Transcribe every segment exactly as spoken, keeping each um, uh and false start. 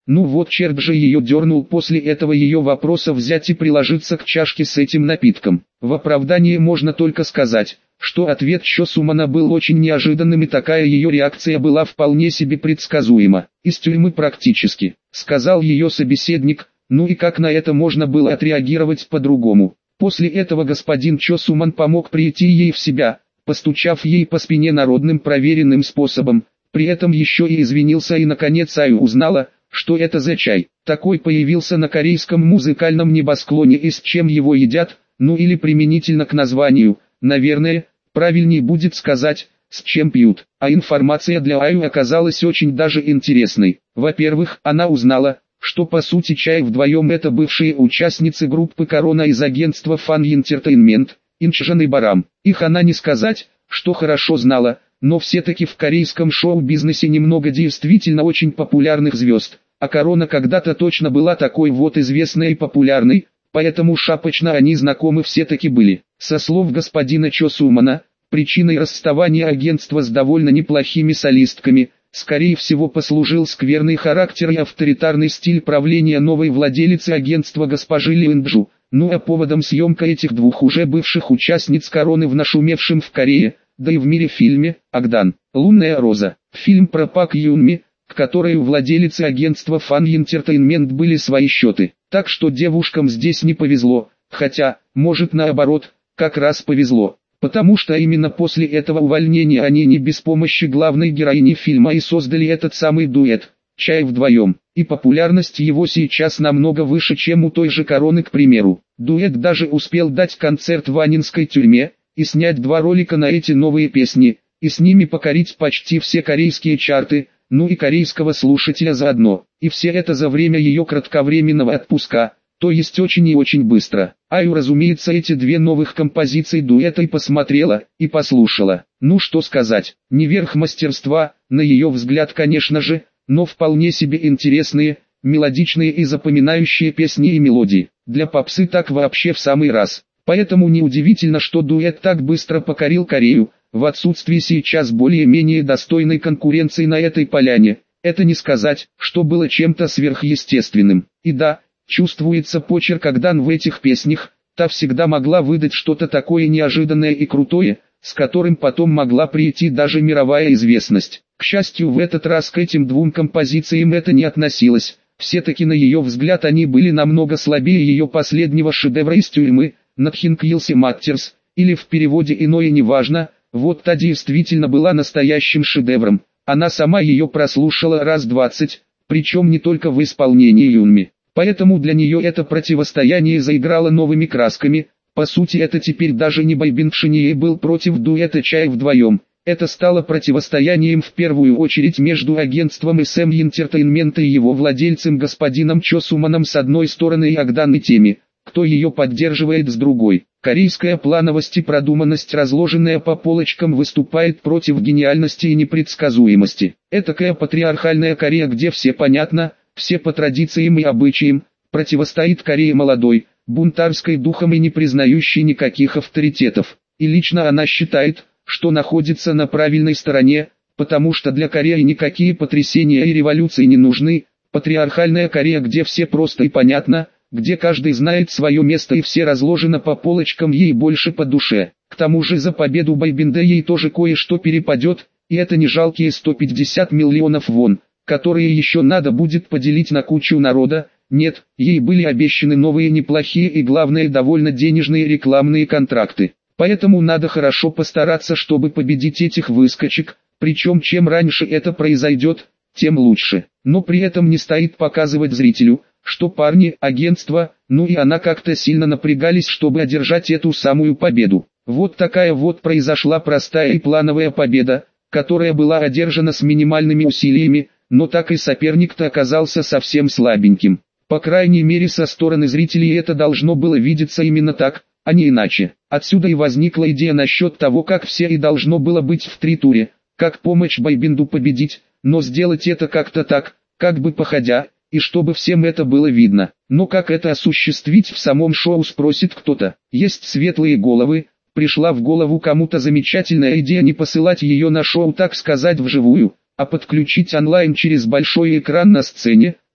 Ну вот черт же ее дернул после этого ее вопроса взять и приложиться к чашке с этим напитком. В оправдании можно только сказать, что ответ Чо Сумана был очень неожиданным и такая ее реакция была вполне себе предсказуема. «Из тюрьмы практически», — сказал ее собеседник, ну и как на это можно было отреагировать по-другому. После этого господин Чо Суман помог прийти ей в себя, постучав ей по спине народным проверенным способом, при этом еще и извинился и наконец Аю узнала, что это за чай. Такой появился на корейском музыкальном небосклоне и с чем его едят, ну или применительно к названию, наверное, правильнее будет сказать, с чем пьют. А информация для Аю оказалась очень даже интересной. Во-первых, она узнала, что по сути чай вдвоем это бывшие участницы группы Корона из агентства Fan Entertainment, Инчжан и Барам. Их она не сказать, что хорошо знала, но все-таки в корейском шоу-бизнесе немного действительно очень популярных звезд, а Корона когда-то точно была такой вот известной и популярной, поэтому шапочно они знакомы все-таки были. Со слов господина Чо Сумана, причиной расставания агентства с довольно неплохими солистками, скорее всего послужил скверный характер и авторитарный стиль правления новой владелицы агентства госпожи Ли Инджу, ну а поводом съемка этих двух уже бывших участниц Короны в нашумевшем в Корее, да и в мире фильме «Агдан. Лунная роза». Фильм про Пак Юнми, к которой у владелицы агентства Fan Entertainment были свои счеты. Так что девушкам здесь не повезло, хотя, может наоборот, как раз повезло. Потому что именно после этого увольнения они не без помощи главной героини фильма и создали этот самый дуэт «Чай вдвоем». И популярность его сейчас намного выше, чем у той же Короны, к примеру. Дуэт даже успел дать концерт в Аннинской тюрьме, и снять два ролика на эти новые песни, и с ними покорить почти все корейские чарты, ну и корейского слушателя заодно. И все это за время ее кратковременного отпуска, то есть очень и очень быстро. Аю, разумеется, эти две новых композиции дуэта и посмотрела, и послушала. Ну что сказать, не верх мастерства, на ее взгляд конечно же, но вполне себе интересные, мелодичные и запоминающие песни и мелодии. Для попсы так вообще в самый раз. Поэтому неудивительно, что дуэт так быстро покорил Корею, в отсутствии сейчас более-менее достойной конкуренции на этой поляне. Это не сказать, что было чем-то сверхъестественным. И да, чувствуется почерк Агдан в этих песнях, та всегда могла выдать что-то такое неожиданное и крутое, с которым потом могла прийти даже мировая известность. К счастью, в этот раз к этим двум композициям это не относилось, все-таки на ее взгляд они были намного слабее ее последнего шедевра из тюрьмы, Nothing Else Matters, или в переводе иное неважно, вот та действительно была настоящим шедевром, она сама ее прослушала раз двадцать, причем не только в исполнении Юнми. Поэтому для нее это противостояние заиграло новыми красками, по сути это теперь даже не бойбенд Шинье был против дуэта Чай вдвоем, это стало противостоянием в первую очередь между агентством эс эм Entertainment и его владельцем господином Чо Суманом с одной стороны и Агдан и теми, кто ее поддерживает с другой. Корейская плановость и продуманность, разложенная по полочкам, выступает против гениальности и непредсказуемости. Этакая патриархальная Корея, где все понятно, все по традициям и обычаям, противостоит Корее молодой, бунтарской духом и не признающей никаких авторитетов. И лично она считает, что находится на правильной стороне, потому что для Кореи никакие потрясения и революции не нужны. Патриархальная Корея, где все просто и понятно, где каждый знает свое место и все разложено по полочкам, ей больше по душе. К тому же за победу бойбенда ей тоже кое-что перепадет, и это не жалкие сто пятьдесят миллионов вон, которые еще надо будет поделить на кучу народа. Нет, ей были обещаны новые неплохие и главное довольно денежные рекламные контракты. Поэтому надо хорошо постараться, чтобы победить этих выскочек, причем чем раньше это произойдет, тем лучше. Но при этом не стоит показывать зрителю, что парни, агентство, ну и она как-то сильно напрягались, чтобы одержать эту самую победу. Вот такая вот произошла простая и плановая победа, которая была одержана с минимальными усилиями, но так и соперник-то оказался совсем слабеньким. По крайней мере со стороны зрителей это должно было видеться именно так, а не иначе. Отсюда и возникла идея насчет того, как все и должно было быть в три туре, как помочь бойбенду победить, но сделать это как-то так, как бы походя, и чтобы всем это было видно. Но как это осуществить в самом шоу, спросит кто-то. Есть светлые головы. Пришла в голову кому-то замечательная идея не посылать ее на шоу, так сказать, вживую, а подключить онлайн через большой экран на сцене,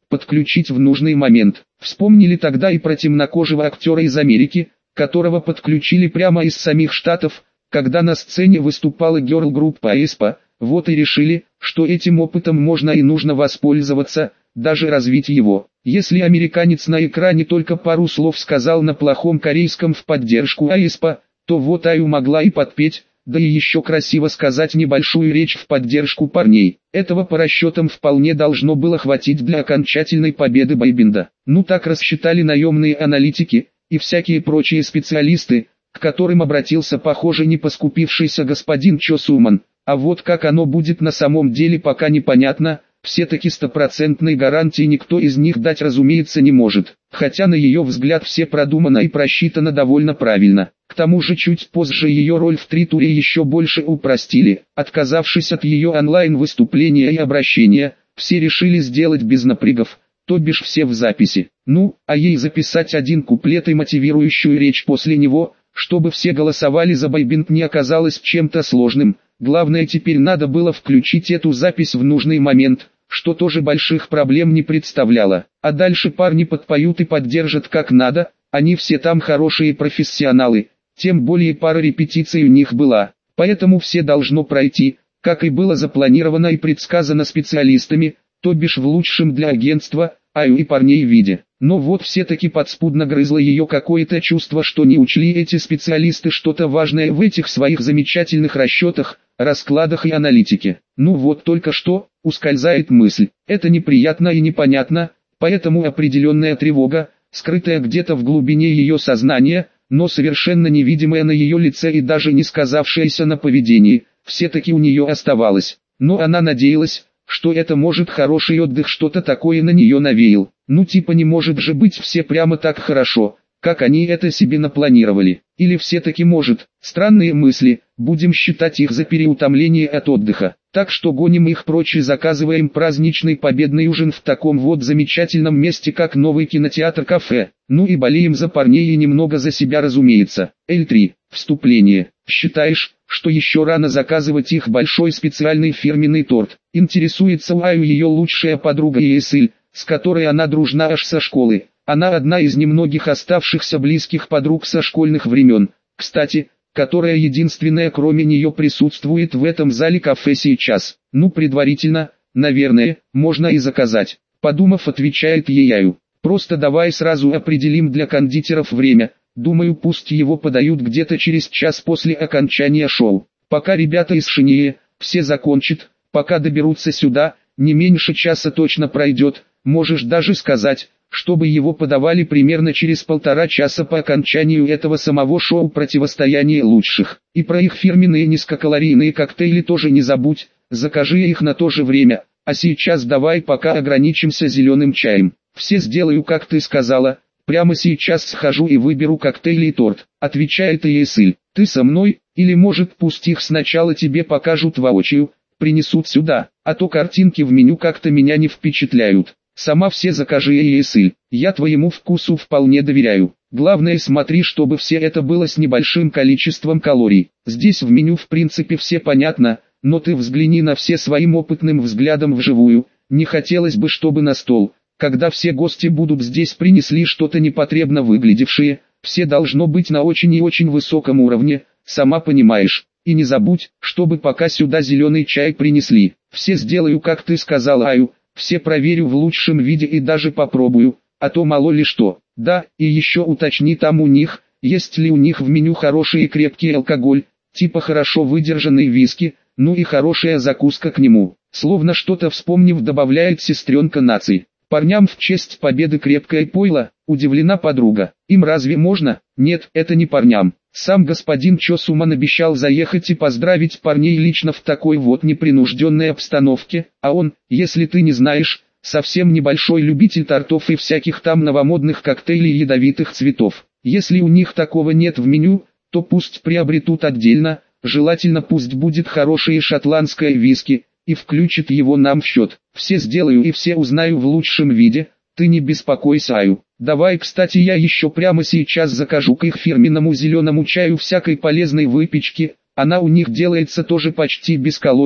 подключить в нужный момент. Вспомнили тогда и про темнокожего актера из Америки, которого подключили прямо из самих Штатов, когда на сцене выступала герл-группа Aespa. Вот и решили, что этим опытом можно и нужно воспользоваться, даже развить его. Если американец на экране только пару слов сказал на плохом корейском в поддержку Aespa, то вот Аю могла и подпеть, да и еще красиво сказать небольшую речь в поддержку парней. Этого по расчетам вполне должно было хватить для окончательной победы бойбенда. Ну так рассчитали наемные аналитики и всякие прочие специалисты, к которым обратился похоже не поскупившийся господин Чо Суман. А вот как оно будет на самом деле пока непонятно, все-таки стопроцентной гарантии никто из них дать разумеется не может, хотя на ее взгляд все продумано и просчитано довольно правильно. К тому же чуть позже ее роль в три-туре еще больше упростили, отказавшись от ее онлайн-выступления и обращения, все решили сделать без напрягов, то бишь все в записи. Ну, а ей записать один куплет и мотивирующую речь после него, чтобы все голосовали за бойбенд, не оказалось чем-то сложным. Главное, теперь надо было включить эту запись в нужный момент, что тоже больших проблем не представляло. А дальше парни подпоют и поддержат как надо, они все там хорошие профессионалы, тем более пара репетиций у них была. Поэтому все должно пройти, как и было запланировано и предсказано специалистами, то бишь в лучшем для агентства, Аю и парней виде. Но вот все-таки подспудно грызло ее какое-то чувство, что не учли эти специалисты что-то важное в этих своих замечательных расчетах, раскладах и аналитике. Ну вот только что, ускользает мысль. Это неприятно и непонятно, поэтому определенная тревога, скрытая где-то в глубине ее сознания, но совершенно невидимая на ее лице и даже не сказавшаяся на поведении, все-таки у нее оставалась. Но она надеялась, что это может хороший отдых что-то такое на нее навеял. Ну типа не может же быть все прямо так хорошо, как они это себе напланировали. Или все-таки может. Странные мысли, будем считать их за переутомление от отдыха. Так что гоним их прочь и заказываем праздничный победный ужин в таком вот замечательном месте, как новый кинотеатр-кафе. Ну и болеем за парней и немного за себя, разумеется. Эль три. Вступление. Считаешь, что еще рано заказывать их большой специальный фирменный торт? Интересуется у Аю ее лучшая подруга Иэсиль, с которой она дружна аж со школы. Она одна из немногих оставшихся близких подруг со школьных времен, кстати, которая единственная кроме нее присутствует в этом зале кафе сейчас. Ну предварительно, наверное, можно и заказать. Подумав, отвечает ей Аю. Просто давай сразу определим для кондитеров время. Думаю, пусть его подают где-то через час после окончания шоу. Пока ребята из Шинье все закончат, пока доберутся сюда, не меньше часа точно пройдет. Можешь даже сказать, чтобы его подавали примерно через полтора часа по окончанию этого самого шоу «Противостояние лучших». И про их фирменные низкокалорийные коктейли тоже не забудь, закажи их на то же время. А сейчас давай пока ограничимся зеленым чаем. Все сделаю, как ты сказала. Прямо сейчас схожу и выберу коктейли и торт, отвечает Иэсиль. Ты со мной, или может пусть их сначала тебе покажут воочию, принесут сюда, а то картинки в меню как-то меня не впечатляют. Сама все закажи, Иэсиль, я твоему вкусу вполне доверяю. Главное, смотри, чтобы все это было с небольшим количеством калорий. Здесь в меню в принципе все понятно, но ты взгляни на все своим опытным взглядом вживую. Не хотелось бы, чтобы на стол, когда все гости будут здесь, принесли что-то непотребно выглядевшее. Все должно быть на очень и очень высоком уровне, сама понимаешь. И не забудь, чтобы пока сюда зеленый чай принесли. Все сделаю, как ты сказала, Аю. Все проверю в лучшем виде и даже попробую, а то мало ли что. Да, и еще уточни там у них, есть ли у них в меню хороший и крепкий алкоголь, типа хорошо выдержанный виски, ну и хорошая закуска к нему. Словно что-то вспомнив, добавляет сестренка наций. Парням в честь победы крепкое пойло, удивлена подруга. Им разве можно? Нет, это не парням. Сам господин Чо Суман обещал заехать и поздравить парней лично в такой вот непринужденной обстановке, а он, если ты не знаешь, совсем небольшой любитель тортов и всяких там новомодных коктейлей ядовитых цветов. Если у них такого нет в меню, то пусть приобретут отдельно, желательно пусть будет хорошее шотландское виски, и включит его нам в счет. Все сделаю и все узнаю в лучшем виде, ты не беспокойся, Аю. Давай, кстати, я еще прямо сейчас закажу к их фирменному зеленому чаю всякой полезной выпечки, она у них делается тоже почти без калорий,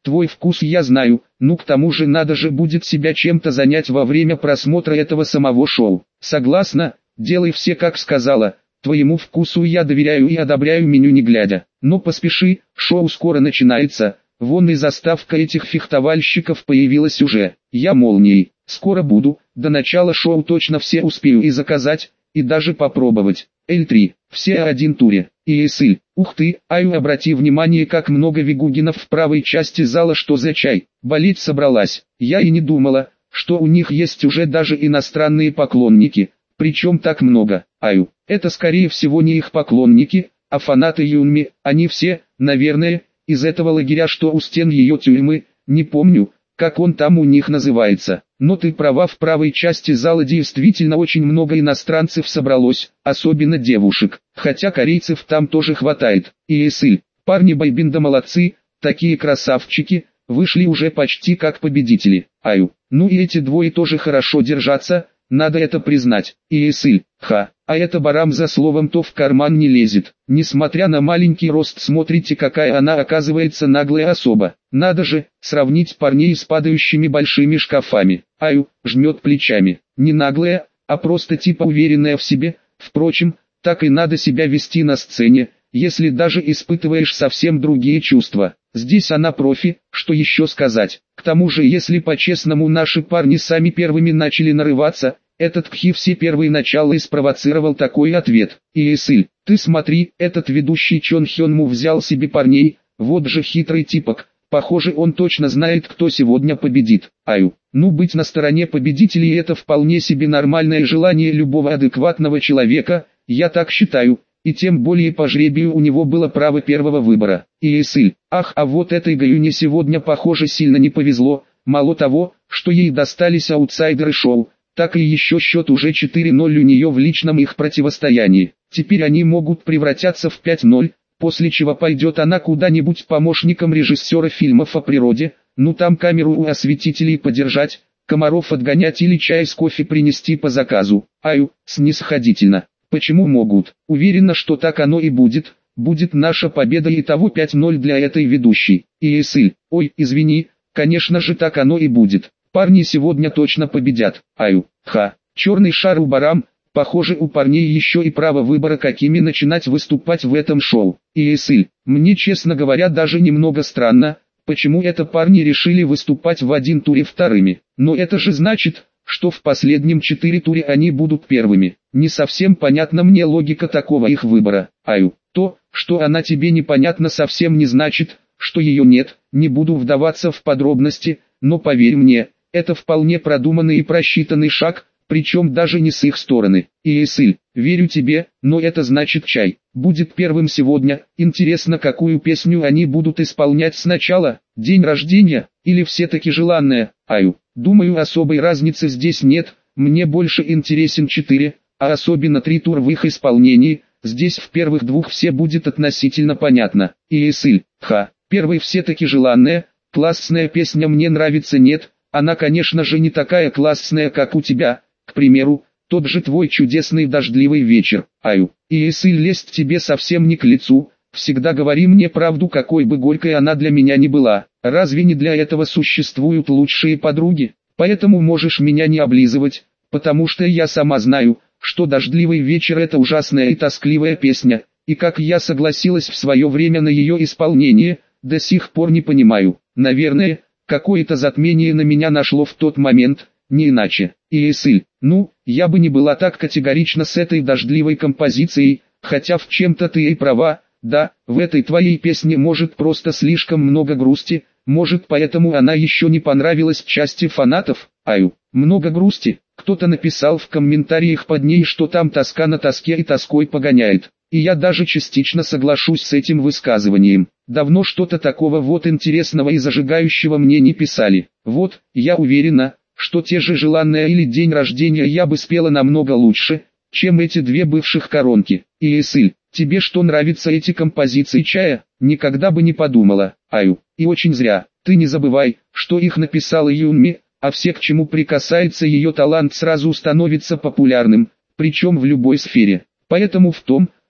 твой вкус я знаю, ну к тому же надо же будет себя чем-то занять во время просмотра этого самого шоу. Согласна, делай все как сказала, твоему вкусу я доверяю и одобряю меню не глядя. Но поспеши, шоу скоро начинается, вон и заставка этих фехтовальщиков появилась уже. Я молнией, скоро буду, до начала шоу точно все успею и заказать, и даже попробовать. Эль три, все о один туре. И эсэль, ух ты, аю, обрати внимание, как много вегугинов в правой части зала, что за чай, болеть собралась. Я и не думала, что у них есть уже даже иностранные поклонники, причем так много. Аю, это скорее всего не их поклонники, а фанаты Юнми, они все, наверное, из этого лагеря, что у стен ее тюрьмы, не помню, как он там у них называется. Но ты права, в правой части зала действительно очень много иностранцев собралось, особенно девушек, хотя корейцев там тоже хватает. И эсэль, парни бойбенда молодцы, такие красавчики, вышли уже почти как победители. Аю, ну и эти двое тоже хорошо держатся, надо это признать. И эсэль, ха, а это Барам за словом то в карман не лезет. Несмотря на маленький рост, смотрите, какая она оказывается наглая особа. Надо же, сравнить парней с падающими большими шкафами. Аю, жмет плечами. Не наглая, а просто типа уверенная в себе. Впрочем, так и надо себя вести на сцене, если даже испытываешь совсем другие чувства. Здесь она профи, что еще сказать. К тому же, если по-честному, наши парни сами первыми начали нарываться, этот Кхи все первые начала и спровоцировал такой ответ. И эсэль, ты смотри, этот ведущий Чон Хёнму взял себе парней, вот же хитрый типок, похоже он точно знает, кто сегодня победит. Аю, ну быть на стороне победителей это вполне себе нормальное желание любого адекватного человека, я так считаю. И тем более по жребию у него было право первого выбора. И эсэль, ах, а вот этой Гаюне сегодня похоже сильно не повезло, мало того, что ей достались аутсайдеры шоу, так и еще счет уже четыре ноль у нее в личном их противостоянии. Теперь они могут превратиться в пять ноль, после чего пойдет она куда-нибудь помощником режиссера фильмов о природе, ну там камеру у осветителей подержать, комаров отгонять или чай с кофе принести по заказу. Аю, снисходительно. Почему могут? Уверена, что так оно и будет. Будет наша победа, и того пять ноль для этой ведущей. И эсэль, ой, извини, конечно же так оно и будет. Парни сегодня точно победят. Аю, ха, черный шар у Барам, похоже у парней еще и право выбора, какими начинать выступать в этом шоу. И эсэль, мне честно говоря даже немного странно, почему это парни решили выступать в один туре вторыми. Но это же значит, что в последнем четыре туре они будут первыми. Не совсем понятна мне логика такого их выбора. Аю, то, что она тебе непонятна, совсем не значит, что ее нет, не буду вдаваться в подробности, но поверь мне, это вполне продуманный и просчитанный шаг, причем даже не с их стороны. И эсэль, верю тебе, но это значит чай будет первым сегодня. Интересно, какую песню они будут исполнять сначала, день рождения, или все-таки желанная. Аю, думаю, особой разницы здесь нет, мне больше интересен четыре, а особенно три тур в их исполнении. Здесь в первых двух все будет относительно понятно. И эсэль, ха, первый все-таки желанная, классная песня мне нравится, нет, она конечно же не такая классная, как у тебя, к примеру, тот же твой чудесный дождливый вечер. Аю, и эсэль, лезть тебе совсем не к лицу, всегда говори мне правду, какой бы горькой она для меня ни была. Разве не для этого существуют лучшие подруги? Поэтому можешь меня не облизывать, потому что я сама знаю, что дождливый вечер это ужасная и тоскливая песня, и как я согласилась в свое время на ее исполнение, до сих пор не понимаю. Наверное, какое-то затмение на меня нашло в тот момент, не иначе. И эсэль, ну, я бы не была так категорична с этой дождливой композицией, хотя в чем-то ты и права, да, в этой твоей песне может просто слишком много грусти, может поэтому она еще не понравилась части фанатов. Аю, много грусти, кто-то написал в комментариях под ней, что там тоска на тоске и тоской погоняет. И я даже частично соглашусь с этим высказыванием. Давно что-то такого вот интересного и зажигающего мне не писали. Вот, я уверена, что те же желанная или день рождения я бы спела намного лучше, чем эти две бывших коронки. И эсэль, тебе что, нравятся эти композиции чая? Никогда бы не подумала. Аю, и очень зря. Ты не забывай, что их написала Юнми, а все, к чему прикасается ее талант, сразу становится популярным, причем в любой сфере. Поэтому в том,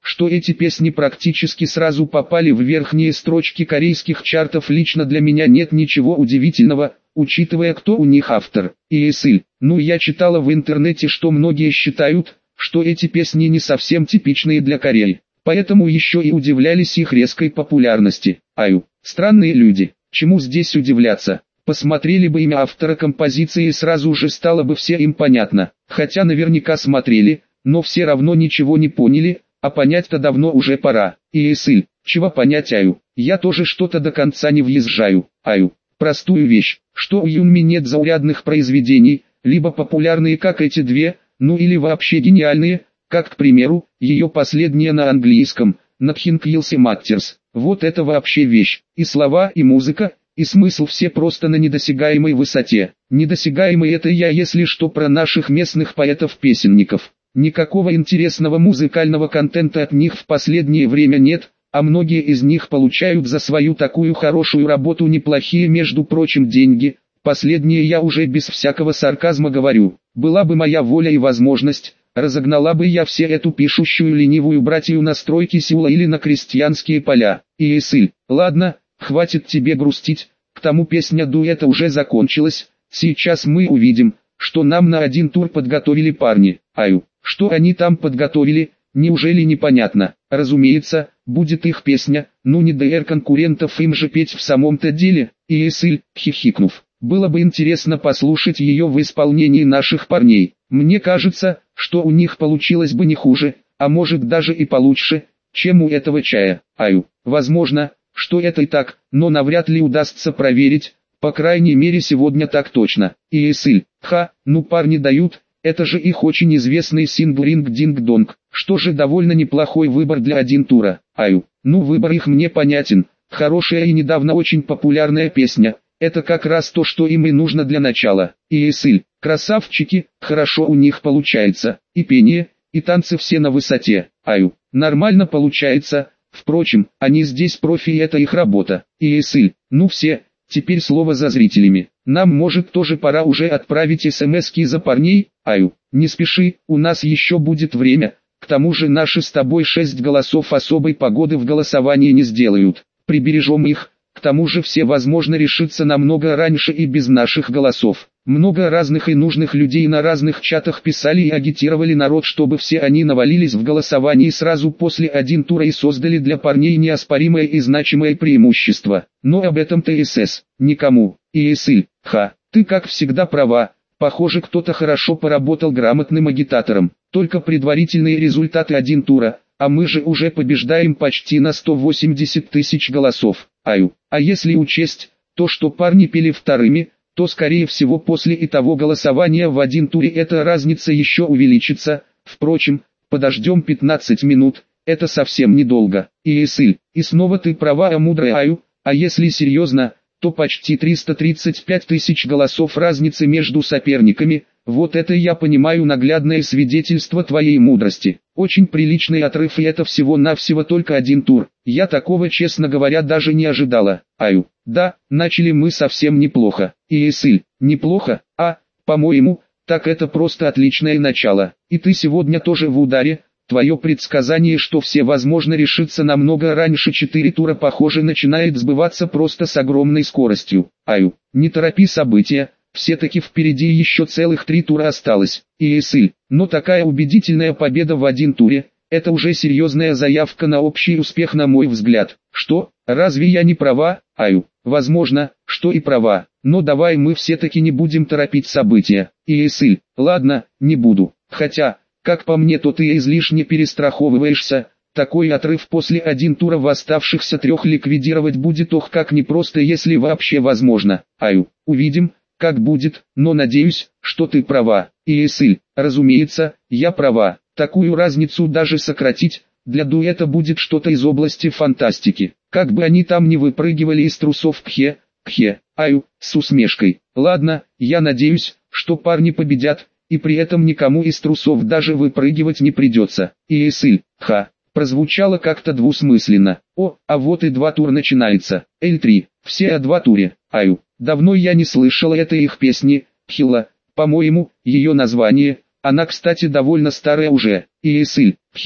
что эти песни практически сразу попали в верхние строчки корейских чартов, лично для меня нет ничего удивительного, учитывая, кто у них автор. И Эсиль, ну я читала в интернете, что многие считают, что эти песни не совсем типичные для Кореи, поэтому еще и удивлялись их резкой популярности. Аю, странные люди, чему здесь удивляться? Посмотрели бы имя автора композиции и сразу же стало бы все им понятно, хотя наверняка смотрели, но все равно ничего не поняли, а понять-то давно уже пора. И Эсиль, чего понять, Аю, я тоже что-то до конца не въезжаю. Аю, простую вещь, что у Юнми нет заурядных произведений, либо популярные как эти две, ну или вообще гениальные, как, к примеру, ее последняя на английском, Nothing Else Matters. Вот это вообще вещь, и слова, и музыка, и смысл все просто на недосягаемой высоте. Недосягаемый это я, если что, про наших местных поэтов-песенников. Никакого интересного музыкального контента от них в последнее время нет, а многие из них получают за свою такую хорошую работу неплохие, между прочим, деньги. Последнее я уже без всякого сарказма говорю. Была бы моя воля и возможность, разогнала бы я все эту пишущую ленивую братью на стройке Сеула или на крестьянские поля. И Эсиль, ладно, хватит тебе грустить, к тому песня дуэта уже закончилась, сейчас мы увидим, что нам на один тур подготовили парни. Аю, что они там подготовили, неужели непонятно? Разумеется, будет их песня, ну не ДР конкурентов им же петь в самом-то деле. И Эсиль, хихикнув, было бы интересно послушать ее в исполнении наших парней. Мне кажется, что у них получилось бы не хуже, а может даже и получше, чем у этого чая. Аю, возможно, что это и так, но навряд ли удастся проверить, по крайней мере сегодня так точно. И Эсиль, ха, ну парни дают, это же их очень известный сингл Ринг Динг Донг, что же довольно неплохой выбор для один тура. Аю, ну выбор их мне понятен, хорошая и недавно очень популярная песня, это как раз то, что им и нужно для начала. И Эсиль, красавчики, хорошо у них получается, и пение, и танцы все на высоте. Аю, нормально получается, впрочем, они здесь профи и это их работа. И Эсиль, ну все, теперь слово за зрителями. Нам может тоже пора уже отправить смски за парней. Аю, не спеши, у нас еще будет время, к тому же наши с тобой шесть голосов особой погоды в голосовании не сделают, прибережем их, к тому же все возможно решится намного раньше и без наших голосов. Много разных и нужных людей на разных чатах писали и агитировали народ, чтобы все они навалились в голосовании сразу после один тура и создали для парней неоспоримое и значимое преимущество. Но об этом ТСС никому. И Эсиль, ха, ты как всегда права, похоже кто-то хорошо поработал грамотным агитатором, только предварительные результаты один тура, а мы же уже побеждаем почти на сто восемьдесят тысяч голосов. Аю, а если учесть то, что парни пели вторыми, то скорее всего после и того голосования в один туре эта разница еще увеличится. Впрочем, подождем пятнадцать минут, это совсем недолго. И Эсиль, и снова ты права, а мудрая Аю, а если серьезно, то почти триста тридцать пять тысяч голосов разницы между соперниками, вот это я понимаю наглядное свидетельство твоей мудрости. Очень приличный отрыв, и это всего-навсего только один тур. Я такого, честно говоря, даже не ожидала. Аю, да, начали мы совсем неплохо. И Эсиль, неплохо, а, по-моему, так это просто отличное начало. И ты сегодня тоже в ударе. Твое предсказание, что все возможно решится намного раньше четыре тура, похоже начинает сбываться просто с огромной скоростью. Аю, не торопи события. Все-таки впереди еще целых три тура осталось. И Эсиль, но такая убедительная победа в один туре, это уже серьезная заявка на общий успех на мой взгляд. Что, разве я не права? Аю, возможно, что и права, но давай мы все-таки не будем торопить события. И Эсиль, ладно, не буду, хотя, как по мне, то ты излишне перестраховываешься. Такой отрыв после один тура в оставшихся трех ликвидировать будет ох как непросто, если вообще возможно. Аю, увидим, как будет, но надеюсь, что ты права. И Эсиль, разумеется, я права. Такую разницу даже сократить, для дуэта будет что-то из области фантастики. Как бы они там ни выпрыгивали из трусов, кхе, кхе, Аю, с усмешкой. Ладно, я надеюсь, что парни победят, и при этом никому из трусов даже выпрыгивать не придется. И Эсиль, ха, прозвучало как-то двусмысленно. О, а вот и два тура начинается. Эль три, все о два туре. Аю, давно я не слышала этой их песни, Хила, по-моему, ее название, она кстати довольно старая уже. И Эсиль, Хила,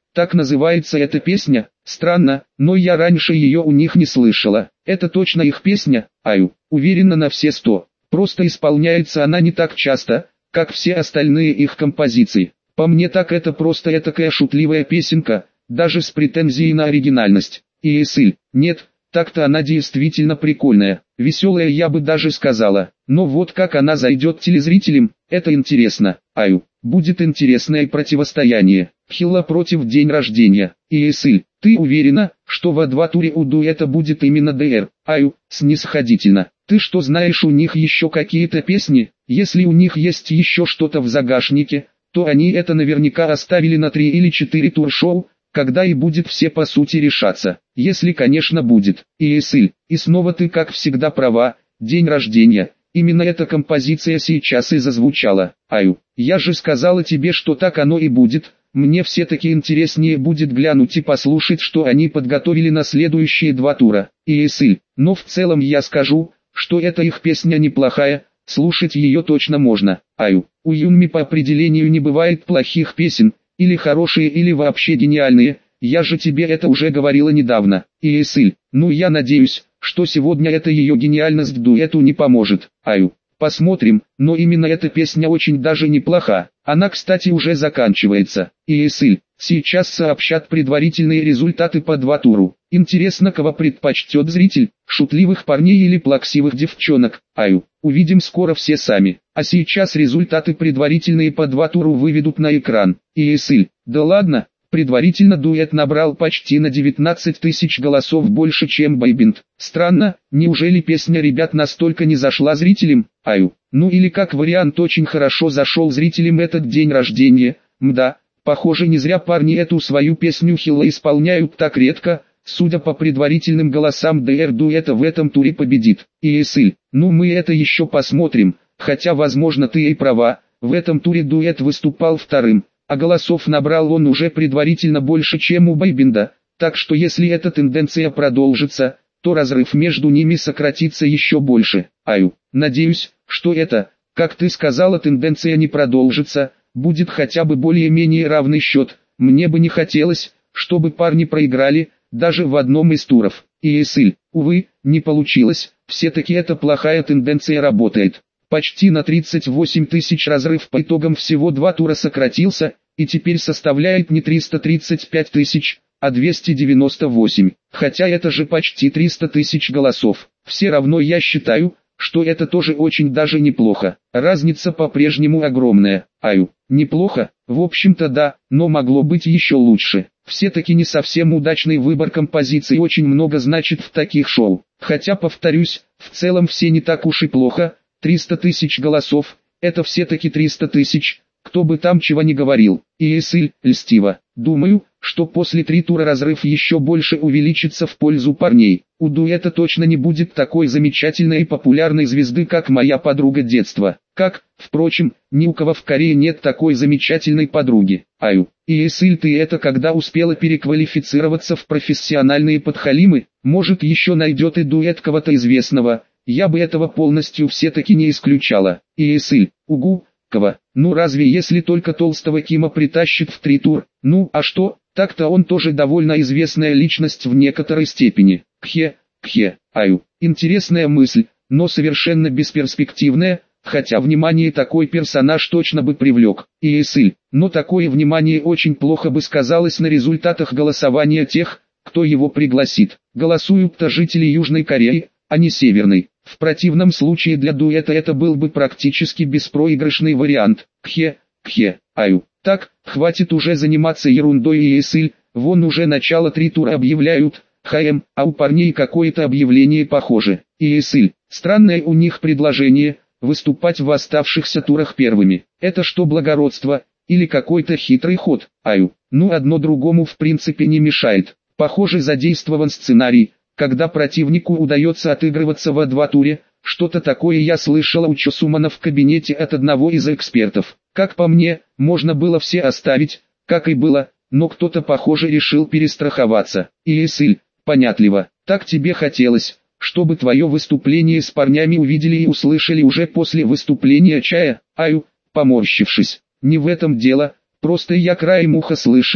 Так называется эта песня? Странно, но я раньше ее у них не слышала. Это точно их песня? Аю, уверена на все сто. Просто исполняется она не так часто, как все остальные их композиции. По мне так это просто этакая шутливая песенка, даже с претензией на оригинальность. И Эсиль, нет, так-то она действительно прикольная, веселая, я бы даже сказала. Но вот как она зайдет телезрителям, это интересно. Аю, будет интересное противостояние. Хилла против день рождения. И Эсиль, ты уверена, что в адватуре у дуэта будет именно ДР? Аю, снисходительно. Ты что, знаешь у них еще какие-то песни? Если у них есть еще что-то в загашнике, то они это наверняка оставили на три или четыре тур-шоу, когда и будет все по сути решаться. Если, конечно, будет. И Эсиль, и снова ты как всегда права, день рождения. Именно эта композиция сейчас и зазвучала. Аю, я же сказала тебе, что так оно и будет. Мне все-таки интереснее будет глянуть и послушать, что они подготовили на следующие два тура. И Эсиль, но в целом я скажу, что эта их песня неплохая, слушать ее точно можно. Аю, у Юнми по определению не бывает плохих песен, или хорошие, или вообще гениальные, я же тебе это уже говорила недавно. И Эсиль, ну я надеюсь, что сегодня эта ее гениальность дуэту не поможет. Аю, посмотрим, но именно эта песня очень даже неплоха. Она, кстати, уже заканчивается. И Эсиль, сейчас сообщат предварительные результаты по два туру. Интересно, кого предпочтет зритель, шутливых парней или плаксивых девчонок. Аю, увидим скоро все сами. А сейчас результаты предварительные по два туру выведут на экран. И Эсиль, да ладно, предварительно дуэт набрал почти на девятнадцать тысяч голосов больше, чем бойбенд. Странно, неужели песня ребят настолько не зашла зрителям? Аю, ну или как вариант очень хорошо зашел зрителям этот день рождения. Мда, похоже, не зря парни эту свою песню Хилла исполняют так редко. Судя по предварительным голосам, ДР дуэта в этом туре победит. И Эсиль, ну мы это еще посмотрим, хотя возможно ты и права, в этом туре дуэт выступал вторым, а голосов набрал он уже предварительно больше, чем у бойбенда, так что если эта тенденция продолжится, то разрыв между ними сократится еще больше. Аю, надеюсь, что это, как ты сказала, тенденция не продолжится, будет хотя бы более-менее равный счет. Мне бы не хотелось, чтобы парни проиграли, даже в одном из туров. И Эсиль, увы, не получилось, все-таки эта плохая тенденция работает. Почти на тридцать восемь тысяч разрыв по итогам всего два тура сократился, и теперь составляет не триста тридцать пять тысяч, а двести девяносто восемь. Хотя это же почти триста тысяч голосов. Все равно я считаю, что это тоже очень даже неплохо. Разница по-прежнему огромная. Аю, неплохо, в общем-то да, но могло быть еще лучше. Все-таки не совсем удачный выбор композиций очень много значит в таких шоу. Хотя, повторюсь, в целом все не так уж и плохо. триста тысяч голосов, это все-таки триста тысяч, кто бы там чего ни говорил. И Эсиль, льстиво, думаю, что после три тура разрыв еще больше увеличится в пользу парней. У дуэта точно не будет такой замечательной и популярной звезды, как моя подруга детства. Как, впрочем, ни у кого в Корее нет такой замечательной подруги. Аю, и Эсиль, ты это когда успела переквалифицироваться в профессиональные подхалимы? Может, еще найдет и дуэт кого-то известного? Я бы этого полностью все-таки не исключала. И Эсиль, угу, кого? Ну разве если только толстого Кима притащит в три тур? Ну, а что? Так-то он тоже довольно известная личность в некоторой степени. Кхе, кхе, аю. Интересная мысль, но совершенно бесперспективная, хотя внимание такой персонаж точно бы привлек. И Эсиль, но такое внимание очень плохо бы сказалось на результатах голосования тех, кто его пригласит. Голосуют-то жители Южной Кореи, а не Северной. В противном случае для дуэта это был бы практически беспроигрышный вариант. Кхе, кхе, аю. Так, хватит уже заниматься ерундой, и Эсиль, вон уже начало три тура объявляют, ХМ, а у парней какое-то объявление похоже. И Эсиль, странное у них предложение, выступать в оставшихся турах первыми. Это что, благородство, или какой-то хитрый ход? Аю, ну одно другому в принципе не мешает. Похоже, задействован сценарий, когда противнику удается отыгрываться в два туре. Что-то такое я слышала у Чо Сумана в кабинете от одного из экспертов. Как по мне, можно было все оставить, как и было, но кто-то, похоже, решил перестраховаться. И Эсиль, понятливо, так тебе хотелось, чтобы твое выступление с парнями увидели и услышали уже после выступления Чая? Аю, поморщившись, не в этом дело, просто я краем уха слышала,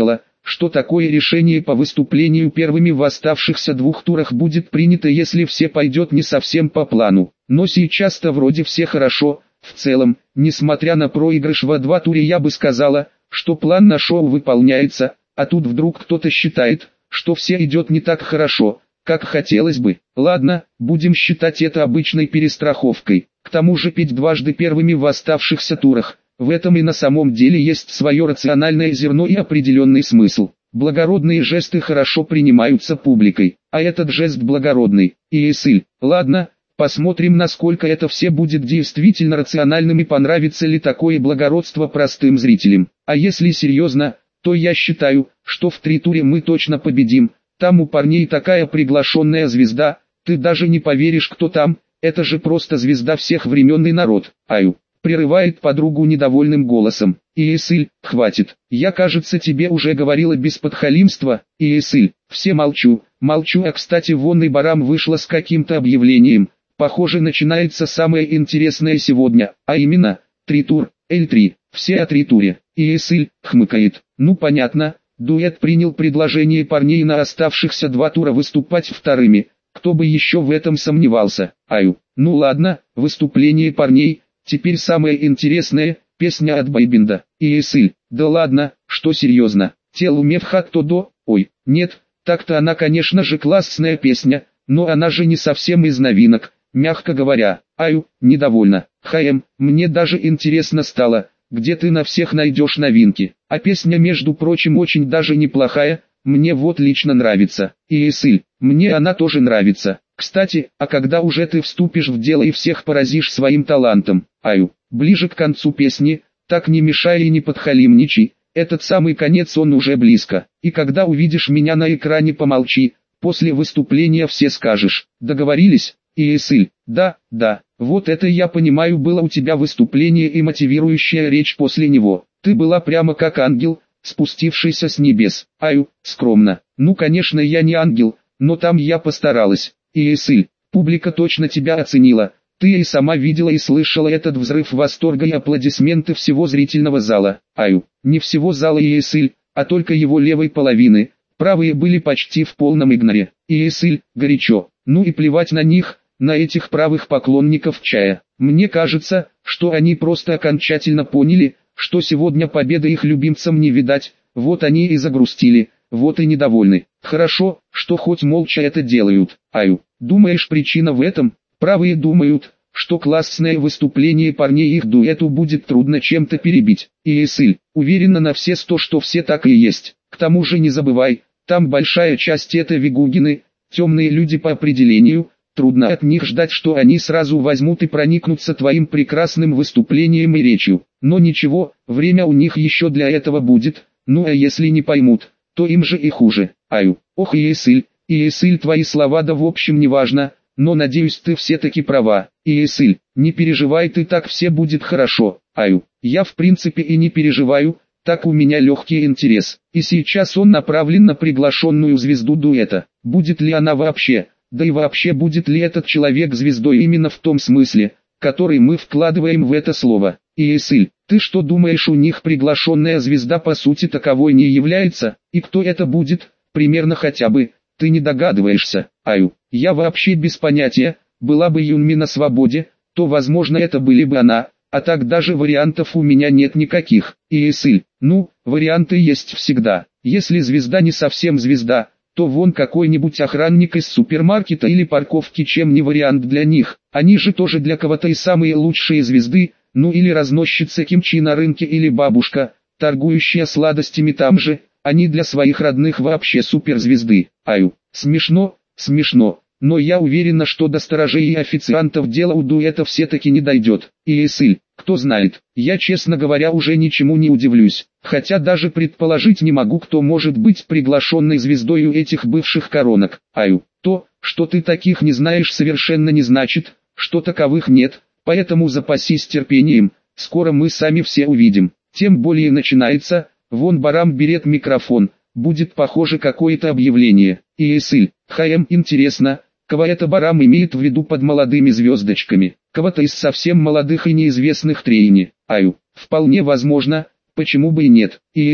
что такое решение по выступлению первыми в оставшихся двух турах будет принято, если все пойдет не совсем по плану. Но сейчас-то вроде все хорошо. В целом, несмотря на проигрыш во два туре, я бы сказала, что план на шоу выполняется, а тут вдруг кто-то считает, что все идет не так хорошо, как хотелось бы. Ладно, будем считать это обычной перестраховкой. К тому же петь дважды первыми в оставшихся турах, в этом и на самом деле есть свое рациональное зерно и определенный смысл. Благородные жесты хорошо принимаются публикой, а этот жест благородный. И Эсиль, ладно, посмотрим, насколько это все будет действительно рациональным и понравится ли такое благородство простым зрителям. А если серьезно, то я считаю, что в три туре мы точно победим. Там у парней такая приглашенная звезда, ты даже не поверишь, кто там, это же просто звезда всех времен и народ. Аю, прерывает подругу недовольным голосом. Иесиль, хватит, я, кажется, тебе уже говорила без подхалимства. Иесиль, все молчу, молчу. А кстати, вон и Барам вышла с каким-то объявлением. Похоже, начинается самое интересное сегодня, а именно, три тур, Эль три, все о три туре. Иесиль, хмыкает, ну понятно, дуэт принял предложение парней на оставшихся два тура выступать вторыми, кто бы еще в этом сомневался. Аю, ну ладно, выступление парней, теперь самое интересное, песня от бойбенда. Иесиль, да ладно, что серьезно, телу Мевхат Тодо, ой, нет, так-то она, конечно же, классная песня, но она же не совсем из новинок. Мягко говоря, Аю, недовольна. Хаем, мне даже интересно стало, где ты на всех найдешь новинки. А песня, между прочим, очень даже неплохая, мне вот лично нравится. И Эсиль, мне она тоже нравится. Кстати, а когда уже ты вступишь в дело и всех поразишь своим талантом? Аю, ближе к концу песни, так не мешай и не подхалимничай, этот самый конец он уже близко. И когда увидишь меня на экране, помолчи, после выступления все скажешь. Договорились? Иесиль, да, да, вот это я понимаю, было у тебя выступление и мотивирующая речь после него. Ты была прямо как ангел, спустившийся с небес. Аю, скромно. Ну конечно, я не ангел, но там я постаралась. Иесиль, публика точно тебя оценила. Ты и сама видела и слышала этот взрыв восторга и аплодисменты всего зрительного зала. Аю, не всего зала Иесиль, а только его левой половины. Правые были почти в полном игноре. Иесиль, горячо. Ну и плевать на них, на этих правых поклонников чая. Мне кажется, что они просто окончательно поняли, что сегодня победы их любимцам не видать, вот они и загрустили, вот и недовольны. Хорошо, что хоть молча это делают. Аю, думаешь, причина в этом? Правые думают, что классное выступление парней их дуэту будет трудно чем-то перебить. Иесиль, уверена на все сто, что все так и есть. К тому же не забывай, там большая часть это вигугины, темные люди по определению. Трудно от них ждать, что они сразу возьмут и проникнутся твоим прекрасным выступлением и речью. Но ничего, время у них еще для этого будет, ну а если не поймут, то им же и хуже. Аю, ох Иесиль, Иесиль, твои слова да в общем не важно, но надеюсь ты все-таки права. Иесиль, не переживай ты так, все будет хорошо. Аю, я в принципе и не переживаю, так у меня легкий интерес. И сейчас он направлен на приглашенную звезду дуэта. Будет ли она вообще? Да и вообще, будет ли этот человек звездой именно в том смысле, который мы вкладываем в это слово. Иесиль, ты что думаешь, у них приглашенная звезда по сути таковой не является? И кто это будет, примерно хотя бы, ты не догадываешься? Аю, я вообще без понятия, была бы Юнми на свободе, то возможно это были бы она, а так даже вариантов у меня нет никаких. Иесиль, ну, варианты есть всегда, если звезда не совсем звезда, то вон какой-нибудь охранник из супермаркета или парковки чем не вариант для них. Они же тоже для кого-то и самые лучшие звезды, ну или разносчица кимчи на рынке или бабушка, торгующая сладостями там же, они для своих родных вообще суперзвезды. Аю, смешно, смешно, но я уверена, что до сторожей и официантов дело у дуэта все-таки не дойдет. Иесиль, кто знает, я честно говоря уже ничему не удивлюсь, хотя даже предположить не могу, кто может быть приглашенной звездой у этих бывших коронок. Аю, то, что ты таких не знаешь, совершенно не значит, что таковых нет, поэтому запасись терпением, скоро мы сами все увидим. Тем более начинается, вон Барам берет микрофон, будет похоже какое-то объявление. Иесиль, хаем, интересно, кого это Барам имеет в виду под молодыми звездочками? Кого-то из совсем молодых и неизвестных Трейни. Аю, вполне возможно, почему бы и нет. Иесиль,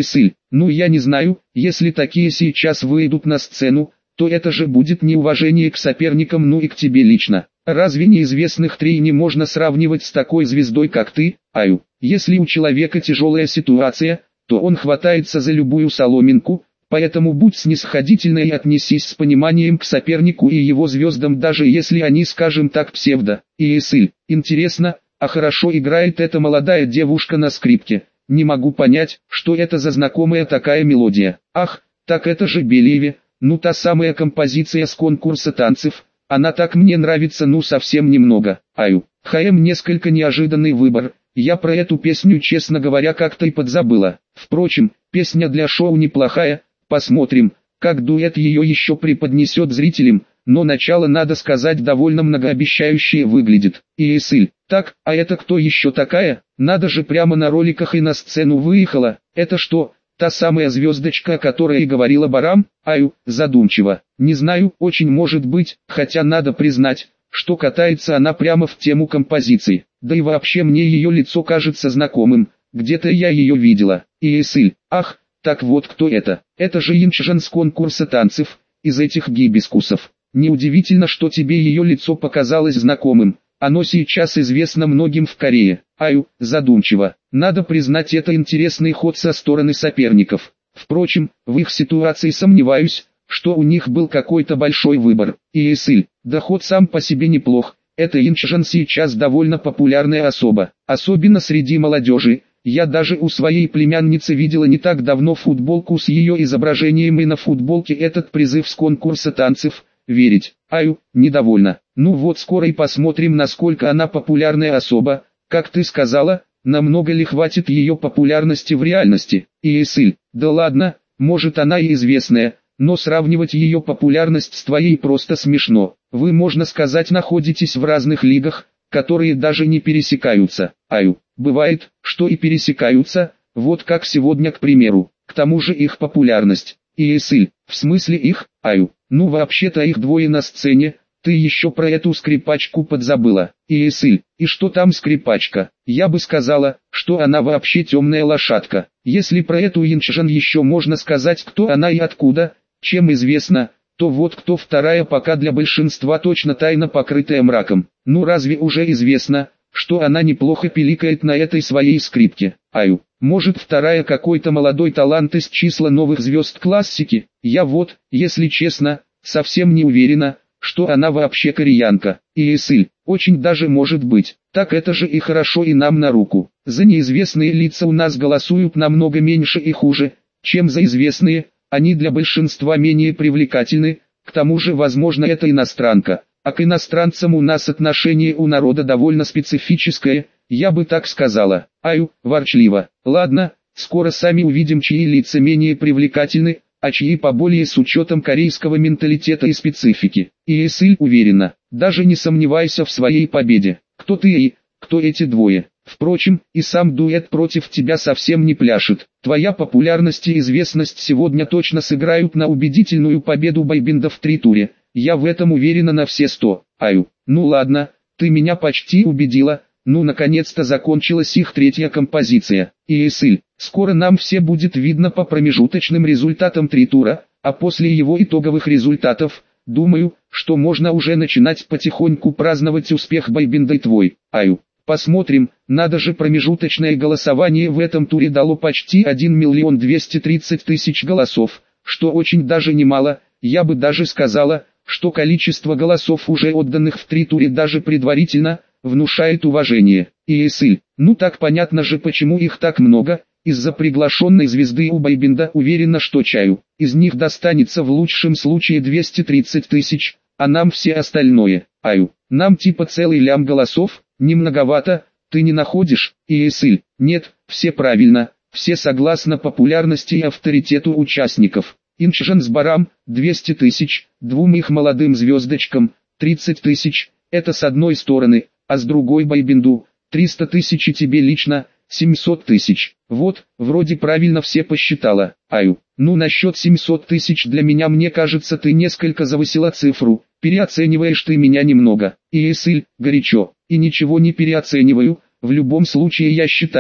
Ну я не знаю, если такие сейчас выйдут на сцену, то это же будет неуважение к соперникам, ну и к тебе лично. Разве неизвестных три не можно сравнивать с такой звездой, как ты, Аю? Если у человека тяжелая ситуация, то он хватается за любую соломинку, поэтому будь снисходительна и отнесись с пониманием к сопернику и его звездам, даже если они, скажем так, псевдо. И Исыль, интересно, а хорошо играет эта молодая девушка на скрипке. Не могу понять, что это за знакомая такая мелодия. Ах, так это же Белеве, ну та самая композиция с конкурса танцев. Она так мне нравится, ну совсем немного. Аю, ХМ несколько неожиданный выбор. Я про эту песню, честно говоря, как-то и подзабыла. Впрочем, песня для шоу неплохая. Посмотрим, как дуэт ее еще преподнесет зрителям, но начало, надо сказать, довольно многообещающее выглядит. И Исыль, так, а это кто еще такая? Надо же, прямо на роликах и на сцену выехала. Это что, та самая звездочка, о которой и говорила Барам? Аю, задумчиво. Не знаю, очень может быть, хотя надо признать, что катается она прямо в тему композиции. Да и вообще мне ее лицо кажется знакомым, где-то я ее видела. И Исыль, ах, так вот кто это? Это же Инчжан с конкурса танцев, из этих гибискусов. Неудивительно, что тебе ее лицо показалось знакомым. Оно сейчас известно многим в Корее. Аю, задумчиво. Надо признать, это интересный ход со стороны соперников. Впрочем, в их ситуации сомневаюсь, что у них был какой-то большой выбор. И Исыль, да ход сам по себе неплох. Это Инчжан сейчас довольно популярная особа, особенно среди молодежи. Я даже у своей племянницы видела не так давно футболку с ее изображением, и на футболке этот призыв с конкурса танцев. Верить. Аю, недовольна. Ну вот скоро и посмотрим, насколько она популярная особа. Как ты сказала, намного ли хватит ее популярности в реальности? И Исыль, да ладно, может она и известная, но сравнивать ее популярность с твоей просто смешно. Вы, можно сказать, находитесь в разных лигах, которые даже не пересекаются. Аю, бывает, что и пересекаются, вот как сегодня, к примеру. К тому же их популярность. И Исыль, в смысле их, Аю, ну вообще-то их двое на сцене. Ты еще про эту скрипачку подзабыла. И Исыль, и что там скрипачка? Я бы сказала, что она вообще темная лошадка. Если про эту Инчжан еще можно сказать, кто она и откуда, чем известно, то вот кто вторая, пока для большинства точно тайна, покрытая мраком. Ну разве уже известно, что она неплохо пиликает на этой своей скрипке? Аю, может вторая какой-то молодой талант из числа новых звезд классики? Я вот, если честно, совсем не уверена, что она вообще кореянка. И Исыль, очень даже может быть. Так это же и хорошо, и нам на руку. За неизвестные лица у нас голосуют намного меньше и хуже, чем за известные. Они для большинства менее привлекательны. К тому же, возможно, это иностранка. А к иностранцам у нас отношение у народа довольно специфическое, я бы так сказала. Аю, ворчливо. Ладно, скоро сами увидим, чьи лица менее привлекательны, а чьи поболее, с учетом корейского менталитета и специфики. И Исыль уверена, даже не сомневайся в своей победе. Кто ты и кто эти двое? Впрочем, и сам дуэт против тебя совсем не пляшет. Твоя популярность и известность сегодня точно сыграют на убедительную победу бойбинда в три туре. Я в этом уверена на все сто. Аю, ну ладно, ты меня почти убедила. Ну наконец-то закончилась их третья композиция. И Исыль, скоро нам все будет видно по промежуточным результатам три тура, а после его итоговых результатов, думаю, что можно уже начинать потихоньку праздновать успех бойбинда и твой. Аю, посмотрим, надо же, промежуточное голосование в этом туре дало почти один миллион двести тридцать тысяч голосов, что очень даже немало. Я бы даже сказала, что количество голосов, уже отданных в три туре даже предварительно, внушает уважение. И Исыль, ну так понятно же, почему их так много. Из-за приглашенной звезды у бойбинда. Уверена, что чаю из них достанется в лучшем случае двести тридцать тысяч, а нам все остальное. Аю, нам типа целый лям голосов, не многовато, ты не находишь? И Исыль, нет, все правильно, все согласно популярности и авторитету участников. Инчжан с Барам, двести тысяч, двум их молодым звездочкам, тридцать тысяч, это с одной стороны, а с другой бойбинду, триста тысяч, и тебе лично, семьсот тысяч. Вот, вроде правильно все посчитала. Аю, ну насчет семьсот тысяч для меня, мне кажется, ты несколько завысила цифру, переоцениваешь ты меня немного. И Исыль, горячо, и ничего не переоцениваю, в любом случае я считаю,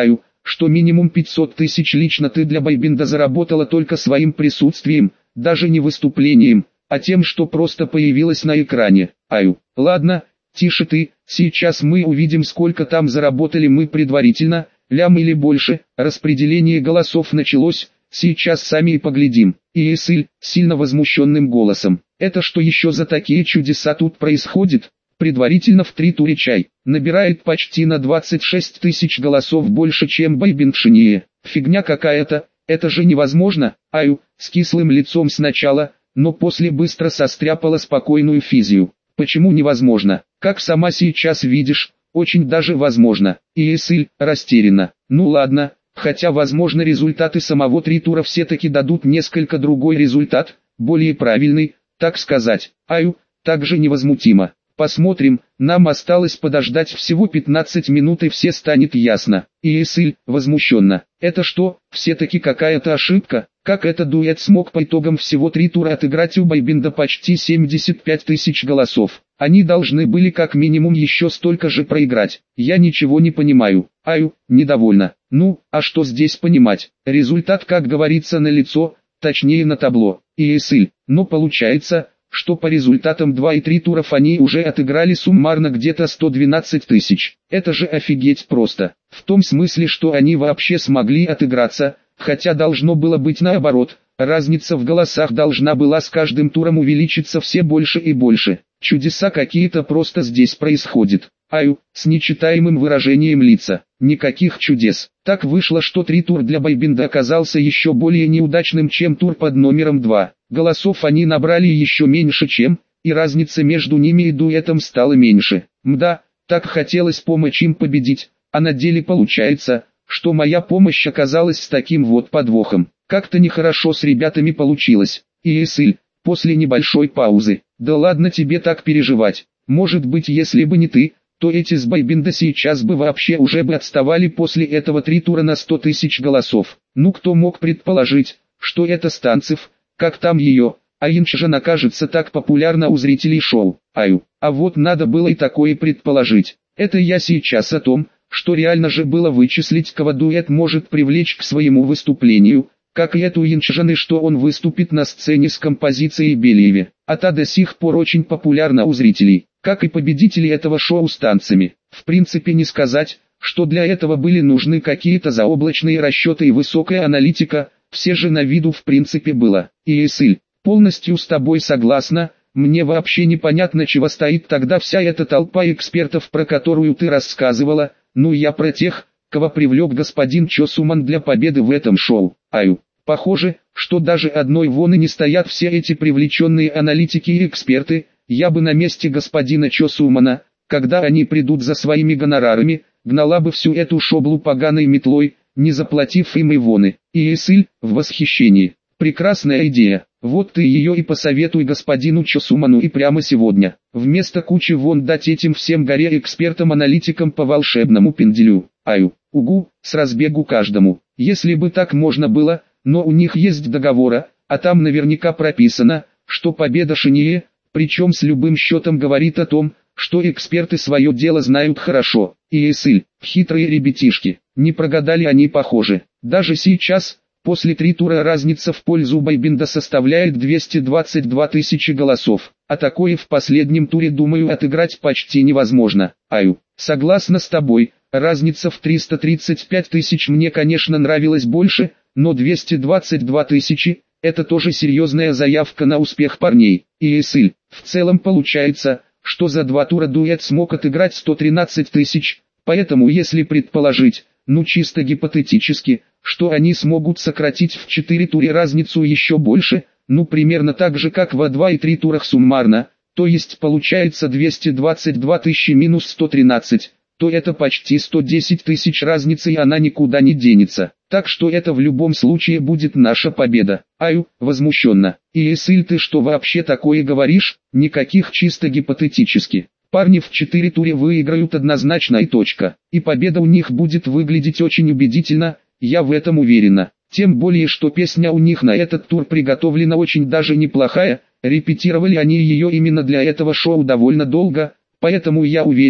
что минимум пятьсот тысяч лично ты для бойбенда заработала только своим присутствием, даже не выступлением, а тем, что просто появилась на экране. Аю, ладно, тише ты, сейчас мы увидим, сколько там заработали мы предварительно, лям или больше. Распределение голосов началось, сейчас сами и поглядим. И Эсиль, сильно возмущенным голосом: это что еще за такие чудеса тут происходит? Предварительно в три туре чай набирает почти на двадцать шесть тысяч голосов больше, чем бойбенд Шинье. Фигня какая-то, это же невозможно. Аю, с кислым лицом сначала, но после быстро состряпала спокойную физию. Почему невозможно? Как сама сейчас видишь, очень даже возможно. И Эсиль, растерянно: ну ладно, хотя возможно результаты самого три тура все-таки дадут несколько другой результат, более правильный, так сказать. Аю, также невозмутимо: посмотрим, нам осталось подождать всего пятнадцать минут и все станет ясно. И Эсиль, возмущенно: это что, все-таки какая-то ошибка? Как это дуэт смог по итогам всего три тура отыграть у бойбенда почти семьдесят пять тысяч голосов? Они должны были как минимум еще столько же проиграть. Я ничего не понимаю. Аю, недовольна: ну, а что здесь понимать? Результат, как говорится, налицо, точнее на табло. И Эсиль: но получается, что по результатам два и три туров они уже отыграли суммарно где-то сто двенадцать тысяч. Это же офигеть просто. В том смысле, что они вообще смогли отыграться, хотя должно было быть наоборот. Разница в голосах должна была с каждым туром увеличиться все больше и больше. Чудеса какие-то просто здесь происходят. Аю, с нечитаемым выражением лица: никаких чудес. Так вышло, что три тур для бойбенда оказался еще более неудачным, чем тур под номером два. Голосов они набрали еще меньше, чем, и разница между ними и дуэтом стала меньше. Мда, так хотелось помочь им победить, а на деле получается, что моя помощь оказалась с таким вот подвохом. Как-то нехорошо с ребятами получилось. И Эсиль, после небольшой паузы: да ладно тебе так переживать. Может быть, если бы не ты, то эти с бойбенда сейчас бы вообще уже бы отставали после этого три тура на сто тысяч голосов. Ну кто мог предположить, что это Станцев, как там ее, а Инчжан окажется так популярна у зрителей шоу. Аю, а вот надо было и такое предположить. Это я сейчас о том, что реально же было вычислить, кого дуэт может привлечь к своему выступлению, как и эту Инчжан, и что он выступит на сцене с композицией Белиеве, а та до сих пор очень популярна у зрителей, как и победители этого шоу с танцами. В принципе, не сказать, что для этого были нужны какие-то заоблачные расчеты и высокая аналитика, все же на виду в принципе было. И Эсиль, полностью с тобой согласна, мне вообще непонятно, чего стоит тогда вся эта толпа экспертов, про которую ты рассказывала. Ну я про тех, кого привлек господин Чо Суман для победы в этом шоу. Аю, похоже, что даже одной вон и не стоят все эти привлеченные аналитики и эксперты. Я бы на месте господина Чо Сумана, когда они придут за своими гонорарами, гнала бы всю эту шоблу поганой метлой, не заплатив им и воны. И Эсиль, в восхищении: прекрасная идея, вот ты ее и посоветуй господину Чо Суману и прямо сегодня. Вместо кучи вон дать этим всем горе экспертам-аналитикам по волшебному пенделю. Аю, угу, с разбегу каждому. Если бы так можно было, но у них есть договора, а там наверняка прописано, что победа Шинье, причем с любым счетом, говорит о том, что эксперты свое дело знают хорошо. И Эсиль, хитрые ребятишки, не прогадали они, похоже. Даже сейчас, после три тура, разница в пользу бойбенда составляет двести двадцать две тысячи голосов, а такое в последнем туре, думаю, отыграть почти невозможно. Аю, согласна с тобой, разница в триста тридцать пять тысяч мне, конечно, нравилась больше, но двести двадцать две тысячи – это тоже серьезная заявка на успех парней. И Эсиль, в целом получается, что за два тура дуэт смог отыграть сто тринадцать тысяч, поэтому если предположить, ну чисто гипотетически, что они смогут сократить в четыре тура разницу еще больше, ну примерно так же как во два и три турах суммарно, то есть получается двести двадцать две тысячи минус сто тринадцать, то это почти сто десять тысяч разницы, и она никуда не денется. Так что это в любом случае будет наша победа. Аю, возмущенно: и Эсиль, ты что вообще такое говоришь? Никаких, чисто гипотетически. Парни в четыре туре выиграют однозначно и точка. И победа у них будет выглядеть очень убедительно, я в этом уверена. Тем более, что песня у них на этот тур приготовлена очень даже неплохая, репетировали они ее именно для этого шоу довольно долго, поэтому я уверена,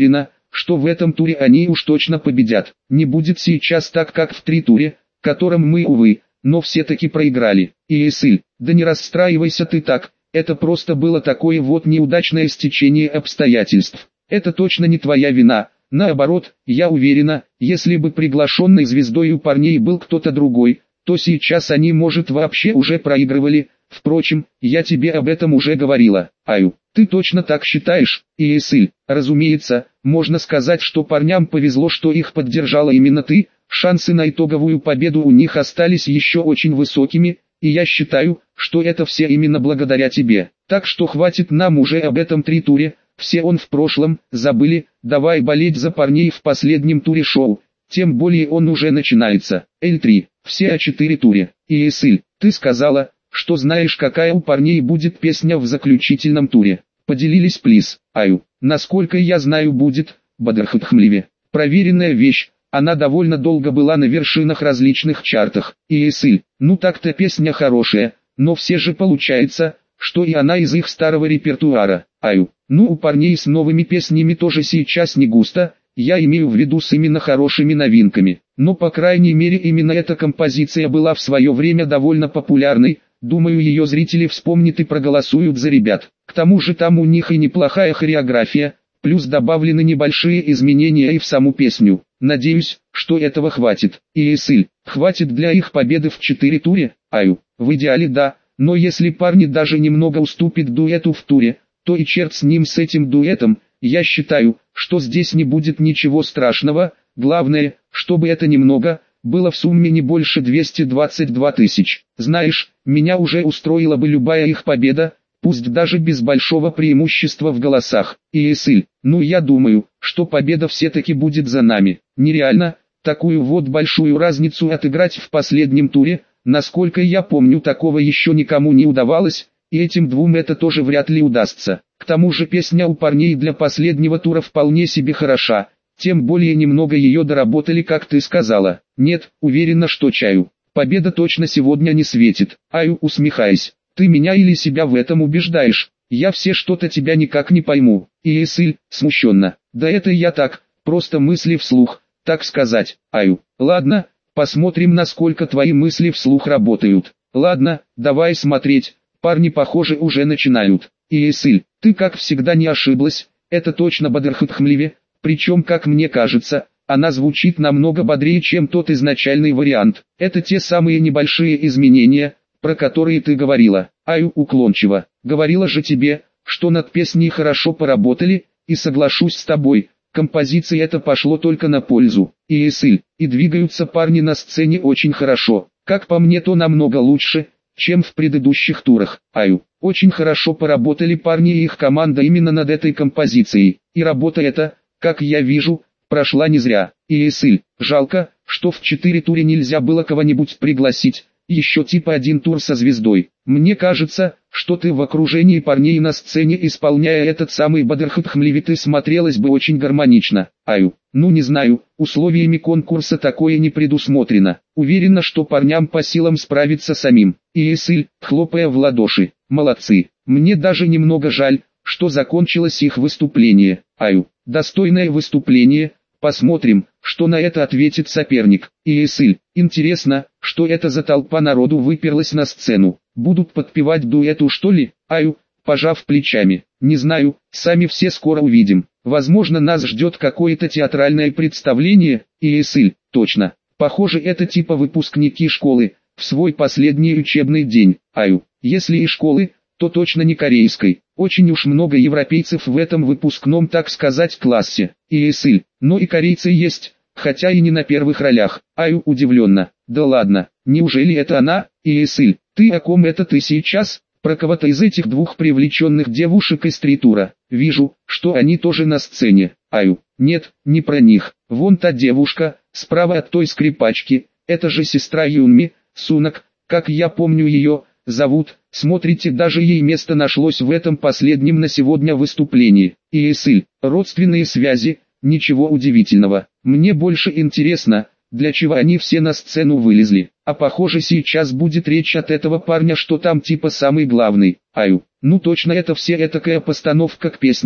что в этом туре они уж точно победят. Не будет сейчас так, как в три туре, которым мы, увы, но все-таки проиграли. Иесиль, да не расстраивайся ты так, это просто было такое вот неудачное стечение обстоятельств. Это точно не твоя вина. Наоборот, я уверена, если бы приглашенной звездой у парней был кто-то другой, то сейчас они, может, вообще уже проигрывали. Впрочем, я тебе об этом уже говорила. Аю, ты точно так считаешь, Иесиль? Разумеется, можно сказать, что парням повезло, что их поддержала именно ты. Шансы на итоговую победу у них остались еще очень высокими, и я считаю, что это все именно благодаря тебе. Так что хватит нам уже об этом три туре. Все он в прошлом, забыли, давай болеть за парней в последнем туре шоу, тем более он уже начинается. Эль три, все о четыре туре. Иесиль, ты сказала, что знаешь, какая у парней будет песня в заключительном туре. Поделились, плиз. Аю, насколько я знаю, будет Бадрхатхмливе. Проверенная вещь, она довольно долго была на вершинах различных чартах. Иесиль, ну так-то песня хорошая, но все же получается, что и она из их старого репертуара. Аю, ну у парней с новыми песнями тоже сейчас не густо, я имею в виду с именно хорошими новинками. Но по крайней мере именно эта композиция была в свое время довольно популярной, думаю, ее зрители вспомнят и проголосуют за ребят. К тому же там у них и неплохая хореография, плюс добавлены небольшие изменения и в саму песню. Надеюсь, что этого хватит. Иесиль, хватит для их победы в четыре туре? Аю, в идеале да, но если парни даже немного уступят дуэту в туре, то и черт с ним, с этим дуэтом. Я считаю, что здесь не будет ничего страшного, главное, чтобы это немного, было в сумме не больше двухсот двадцати двух тысяч. Знаешь, меня уже устроила бы любая их победа, пусть даже без большого преимущества в голосах. Иесиль, ну я думаю, что победа все-таки будет за нами. Нереально, такую вот большую разницу отыграть в последнем туре, насколько я помню, такого еще никому не удавалось, и этим двум это тоже вряд ли удастся. К тому же песня у парней для последнего тура вполне себе хороша, тем более немного ее доработали, как ты сказала. Нет, уверена, что чаю победа точно сегодня не светит. Аю, усмехаясь, ты меня или себя в этом убеждаешь? Я все что-то тебя никак не пойму. Иесиль, смущенно, да это я так, просто мысли вслух, так сказать. Аю, ладно, посмотрим, насколько твои мысли вслух работают. Ладно, давай смотреть, парни, похоже, уже начинают. Иесиль, ты как всегда не ошиблась, это точно Бадрхатхмливе, причем, как мне кажется, она звучит намного бодрее, чем тот изначальный вариант. Это те самые небольшие изменения, про которые ты говорила. Аю, уклончиво, говорила же тебе, что над песней хорошо поработали, и соглашусь с тобой, композиции это пошло только на пользу. Иесиль, и двигаются парни на сцене очень хорошо, как по мне, то намного лучше, чем в предыдущих турах. Аю, очень хорошо поработали парни и их команда именно над этой композицией, и работа эта, как я вижу, прошла не зря. Иесиль, жалко, что в четыре туре нельзя было кого-нибудь пригласить, еще типа один тур со звездой. Мне кажется, что ты в окружении парней на сцене, исполняя этот самый Бадрхатхмливе, ты смотрелась бы очень гармонично. Аю, ну не знаю, условиями конкурса такое не предусмотрено. Уверена, что парням по силам справиться самим. Иесиль, хлопая в ладоши, молодцы. Мне даже немного жаль, что закончилось их выступление. Аю, достойное выступление. Посмотрим, что на это ответит соперник. Иесиль, интересно, что это за толпа народу выперлась на сцену. Будут подпевать дуэту, что ли? Аю, пожав плечами, не знаю, сами все скоро увидим. Возможно, нас ждет какое-то театральное представление. Иесиль, точно. Похоже, это типа выпускники школы, в свой последний учебный день. Аю, если и школы, то точно не корейской. Очень уж много европейцев в этом выпускном, так сказать, классе. Иесиль, но и корейцы есть, хотя и не на первых ролях. Аю, удивленно, да ладно, неужели это она? Иесиль, ты о ком это ты сейчас? Про кого-то из этих двух привлеченных девушек из тритура. Вижу, что они тоже на сцене. Аю, нет, не про них. Вон та девушка, справа от той скрипачки, это же сестра Юнми, Сунак, как я помню ее, зовут. Смотрите, даже ей место нашлось в этом последнем на сегодня выступлении. Иесиль, родственные связи, ничего удивительного. Мне больше интересно, для чего они все на сцену вылезли. А похоже, сейчас будет речь от этого парня, что там типа самый главный. Аю, ну точно это все этакая постановка к песне,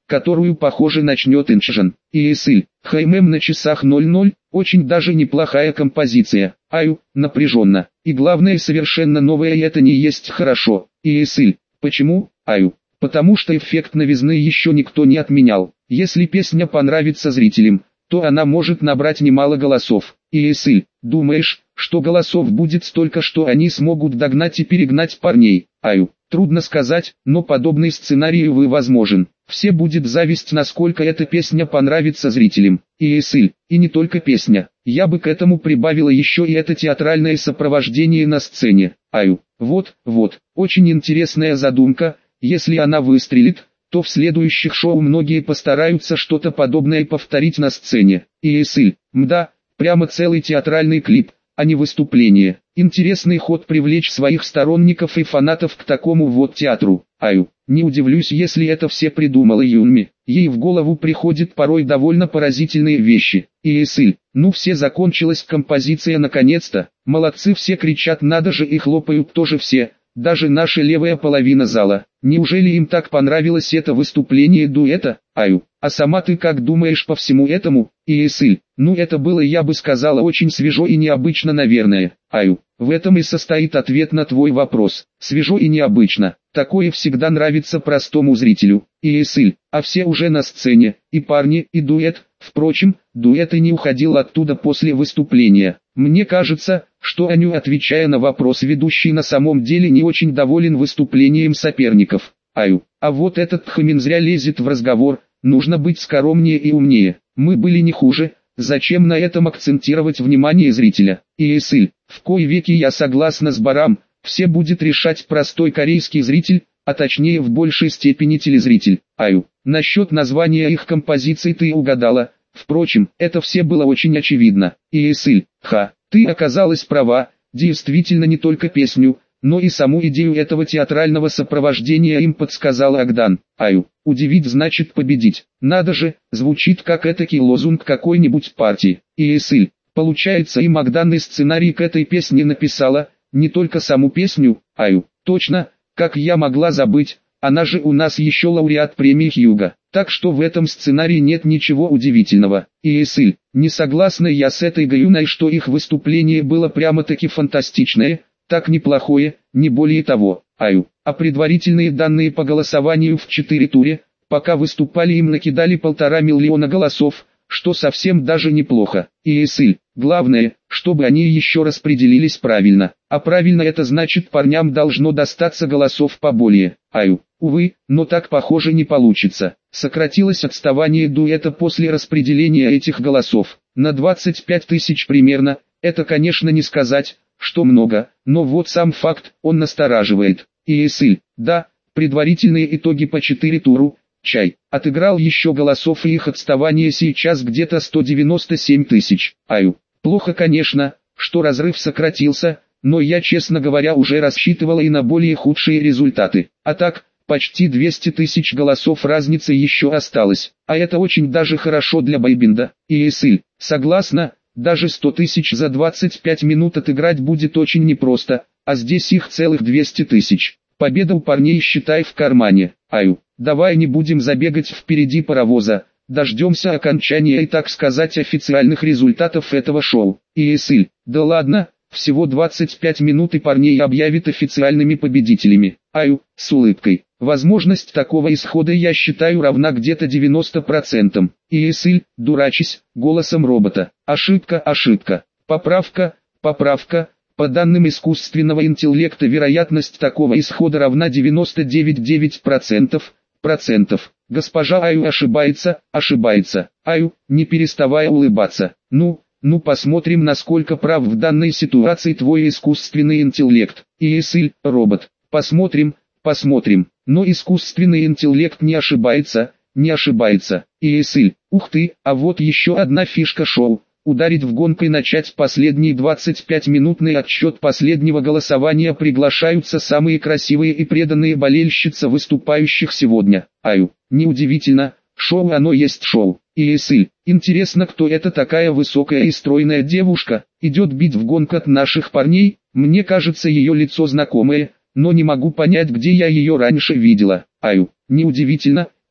которую, похоже, начнет Инчжан. И Эсиль, Хаймем на часах ноль ноль, очень даже неплохая композиция. Аю, напряженно. И главное, совершенно новое, и это не есть хорошо. И Эсиль, почему, Аю? Потому что эффект новизны еще никто не отменял. Если песня понравится зрителям, то она может набрать немало голосов. И Эсиль, думаешь, что голосов будет столько, что они смогут догнать и перегнать парней? Аю, трудно сказать, но подобный сценарий, увы, возможен. Все будет зависть, насколько эта песня понравится зрителям. И Эсиль, и не только песня. Я бы к этому прибавила еще и это театральное сопровождение на сцене. Аю, вот, вот, очень интересная задумка. Если она выстрелит, то в следующих шоу многие постараются что-то подобное повторить на сцене. И Эсиль, мда, прямо целый театральный клип, а не выступление. Интересный ход привлечь своих сторонников и фанатов к такому вот театру. Аю, не удивлюсь, если это все придумала Юнми. Ей в голову приходят порой довольно поразительные вещи. И Эсиль, ну все, закончилась композиция наконец-то. Молодцы, все кричат, надо же, и хлопают тоже все. Даже наша левая половина зала. Неужели им так понравилось это выступление дуэта? Аю, а сама ты как думаешь по всему этому? И Эсиль, ну это было, я бы сказала, очень свежо и необычно, наверное. Аю, в этом и состоит ответ на твой вопрос. Свежо и необычно. Такое всегда нравится простому зрителю. И Эсиль, а все уже на сцене, и парни, и дуэт. Впрочем, дуэт и не уходил оттуда после выступления. Мне кажется, что Аню, отвечая на вопрос ведущий, на самом деле не очень доволен выступлением соперников. Аю, а вот этот Тхамин зря лезет в разговор, нужно быть скромнее и умнее. Мы были не хуже, зачем на этом акцентировать внимание зрителя? И Эсиль, в кои веки я согласна с Барам, все будет решать простой корейский зритель, а точнее в большей степени телезритель. Аю, насчет названия их композиций ты угадала. Впрочем, это все было очень очевидно. И Эсиль, ха, ты оказалась права, действительно не только песню, но и саму идею этого театрального сопровождения им подсказал Агдан. Аю, удивить значит победить. Надо же, звучит как этакий лозунг какой-нибудь партии. И Эсиль, получается, и Магдан сценарий к этой песне написала, не только саму песню. Аю, точно, как я могла забыть, она же у нас еще лауреат премии Хьюга. Так что в этом сценарии нет ничего удивительного. И Эсиль, не согласна я с этой Гаюной, что их выступление было прямо-таки фантастичное, так неплохое, не более того. Аю, а предварительные данные по голосованию в четыре туре, пока выступали, им накидали полтора миллиона голосов, что совсем даже неплохо. И Эсиль, главное, чтобы они еще распределились правильно. А правильно это значит, парням должно достаться голосов поболее. Аю, увы, но так похоже не получится. Сократилось отставание дуэта после распределения этих голосов на двадцать пять тысяч примерно. Это, конечно, не сказать, что много, но вот сам факт, он настораживает. И Эсиль, да, предварительные итоги по четыре туру, чай, отыграл еще голосов, и их отставание сейчас где-то сто девяносто семь тысяч. Аю, плохо, конечно, что разрыв сократился, но я, честно говоря, уже рассчитывала и на более худшие результаты. А так, почти двести тысяч голосов разницы еще осталось, а это очень даже хорошо для бойбенда. И Эсиль, согласна, даже сто тысяч за двадцать пять минут отыграть будет очень непросто, а здесь их целых двести тысяч. Победа у парней, считай, в кармане. Аю, давай не будем забегать впереди паровоза, дождемся окончания и, так сказать, официальных результатов этого шоу. И Эсиль, да ладно, всего двадцать пять минут и парней объявят официальными победителями. Аю, с улыбкой. Возможность такого исхода, я считаю, равна где-то девяноста процентам. И Эсиль, дурачись, голосом робота. Ошибка, ошибка. Поправка, поправка. По данным искусственного интеллекта, вероятность такого исхода равна девяноста девяти девяти процентов. Процентов. Госпожа Аю ошибается, ошибается. Аю, не переставая улыбаться. Ну, ну посмотрим, насколько прав в данной ситуации твой искусственный интеллект. И Эсиль, робот. Посмотрим, посмотрим. Но искусственный интеллект не ошибается, не ошибается. И Эсиль, ух ты, а вот еще одна фишка шоу. Ударить в гонку и начать последний двадцать пять минутный отсчет последнего голосования. Приглашаются самые красивые и преданные болельщицы выступающих сегодня. Аю, неудивительно, шоу оно есть шоу. И Эсиль, интересно, кто это такая высокая и стройная девушка, идет бить в гонку от наших парней? Мне кажется, ее лицо знакомое, но не могу понять, где я ее раньше видела. Аю, неудивительно,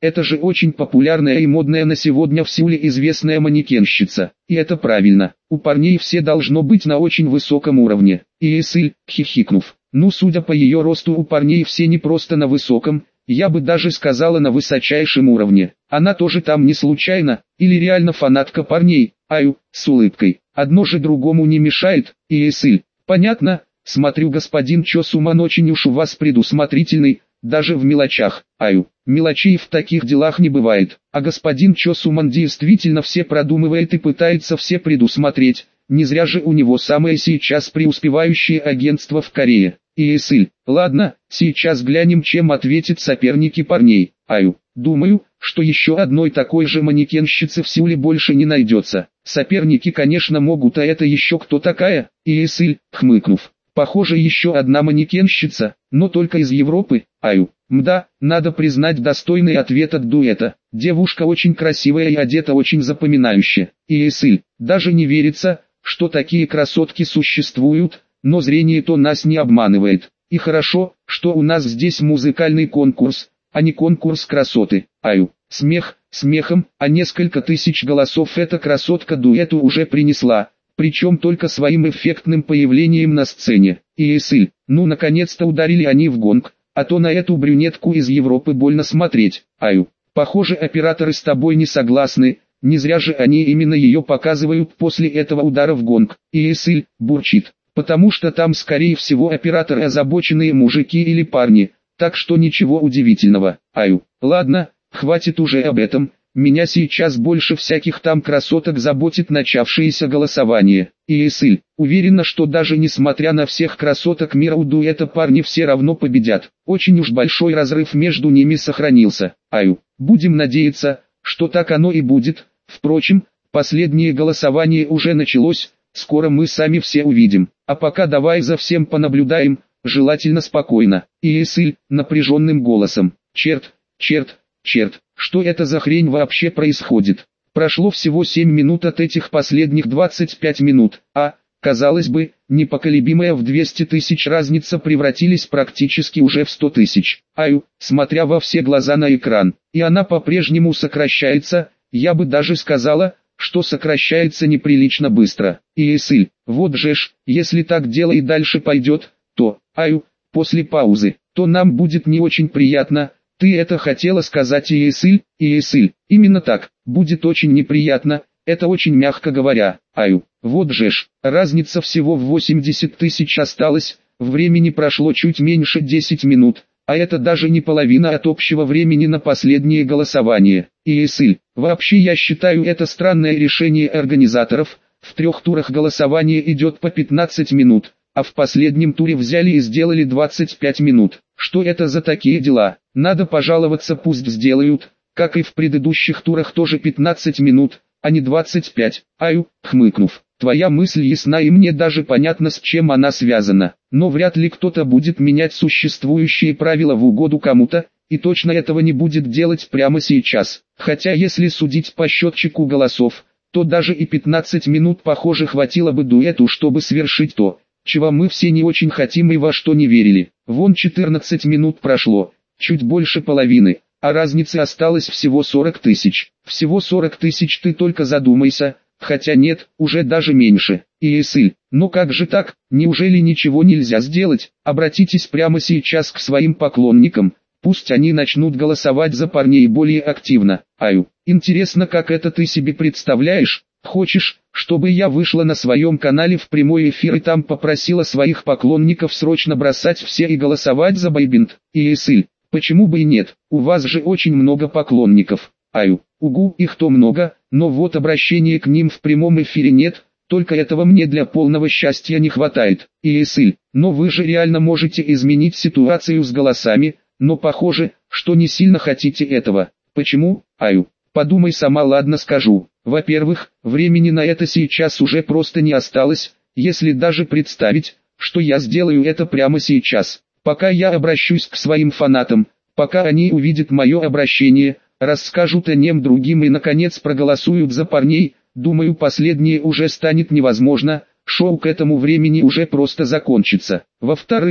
Это же очень популярная и модная на сегодня в Сеуле известная манекенщица. И это правильно. У парней все должно быть на очень высоком уровне. И Эсиль, хихикнув. Ну, судя по ее росту, у парней все не просто на высоком, я бы даже сказала на высочайшем уровне. Она тоже там не случайно, или реально фанатка парней, аю, с улыбкой. Одно же другому не мешает, и Эсиль. Понятно, смотрю, господин Чо Суман очень уж у вас предусмотрительный, даже в мелочах, аю. Мелочей в таких делах не бывает, а господин Чо Суман действительно все продумывает и пытается все предусмотреть. Не зря же у него самое сейчас преуспевающее агентство в Корее. И Эсиль, ладно, сейчас глянем, чем ответят соперники парней. Аю, думаю, что еще одной такой же манекенщицы в Сеуле больше не найдется. Соперники, конечно, могут, а это еще кто такая? И Эсиль, хмыкнув. Похоже, еще одна манекенщица, но только из Европы. Аю, мда, надо признать достойный ответ от дуэта. Девушка очень красивая и одета очень запоминающе. И Эсиль, даже не верится, что такие красотки существуют, но зрение-то нас не обманывает. И хорошо, что у нас здесь музыкальный конкурс, а не конкурс красоты. Аю, смех, смехом, а несколько тысяч голосов эта красотка дуэту уже принесла, причем только своим эффектным появлением на сцене. И Эсиль, ну наконец-то ударили они в гонг, а то на эту брюнетку из Европы больно смотреть. Аю, похоже, операторы с тобой не согласны. Не зря же они именно ее показывают после этого удара в гонг. И Эсиль бурчит, потому что там скорее всего операторы озабоченные мужики или парни, так что ничего удивительного. Аю, ладно, хватит уже об этом, меня сейчас больше всяких там красоток заботит начавшееся голосование. И Эсиль, уверена, что даже несмотря на всех красоток мира у дуэта парни все равно победят. Очень уж большой разрыв между ними сохранился. Аю, будем надеяться, что так оно и будет. Впрочем, последнее голосование уже началось, скоро мы сами все увидим. А пока давай за всем понаблюдаем, желательно спокойно. И Эсиль, напряженным голосом. Черт, черт, черт, что это за хрень вообще происходит? Прошло всего семь минут от этих последних двадцати пяти минут, а, казалось бы, непоколебимая в двести тысяч разница превратились практически уже в сто тысяч. Аю, смотря во все глаза на экран, и она по-прежнему сокращается. Я бы даже сказала, что сокращается неприлично быстро. И Эсиль, вот же ж, если так дело и дальше пойдет, то, аю, после паузы, то нам будет не очень приятно. Ты это хотела сказать, и Эсиль? И Эсиль, именно так, будет очень неприятно, это очень мягко говоря. Аю, вот же ж, разница всего в восемьдесят тысяч осталась, времени прошло чуть меньше десяти минут. А это даже не половина от общего времени на последнее голосование. И Эсиль, вообще я считаю это странное решение организаторов. В трех турах голосование идет по пятнадцать минут, а в последнем туре взяли и сделали двадцать пять минут. Что это за такие дела? Надо пожаловаться, пусть сделают, как и в предыдущих турах тоже пятнадцать минут, а не двадцать пять. Аю, хмыкнув. Твоя мысль ясна и мне даже понятно, с чем она связана, но вряд ли кто-то будет менять существующие правила в угоду кому-то, и точно этого не будет делать прямо сейчас. Хотя если судить по счетчику голосов, то даже и пятнадцать минут похоже хватило бы дуэту, чтобы свершить то, чего мы все не очень хотим и во что не верили. Вон четырнадцать минут прошло, чуть больше половины, а разницы осталось всего сорок тысяч. Всего сорок тысяч, ты только задумайся. Хотя нет, уже даже меньше. И Эсиль, ну как же так, неужели ничего нельзя сделать? Обратитесь прямо сейчас к своим поклонникам, пусть они начнут голосовать за парней более активно. Аю, интересно, как это ты себе представляешь? Хочешь, чтобы я вышла на своем канале в прямой эфир и там попросила своих поклонников срочно бросать все и голосовать за Бойбенд? И Эсиль, почему бы и нет, у вас же очень много поклонников. Аю, угу, их-то много, но вот обращения к ним в прямом эфире нет, только этого мне для полного счастья не хватает. И Эсиль, но вы же реально можете изменить ситуацию с голосами, но похоже, что не сильно хотите этого. Почему? Аю, подумай сама, ладно скажу. Во-первых, времени на это сейчас уже просто не осталось, если даже представить, что я сделаю это прямо сейчас. Пока я обращусь к своим фанатам, пока они увидят мое обращение, расскажут о нем другим и наконец проголосуют за парней, думаю, последнее уже станет невозможно, шоу к этому времени уже просто закончится. Во-вторых,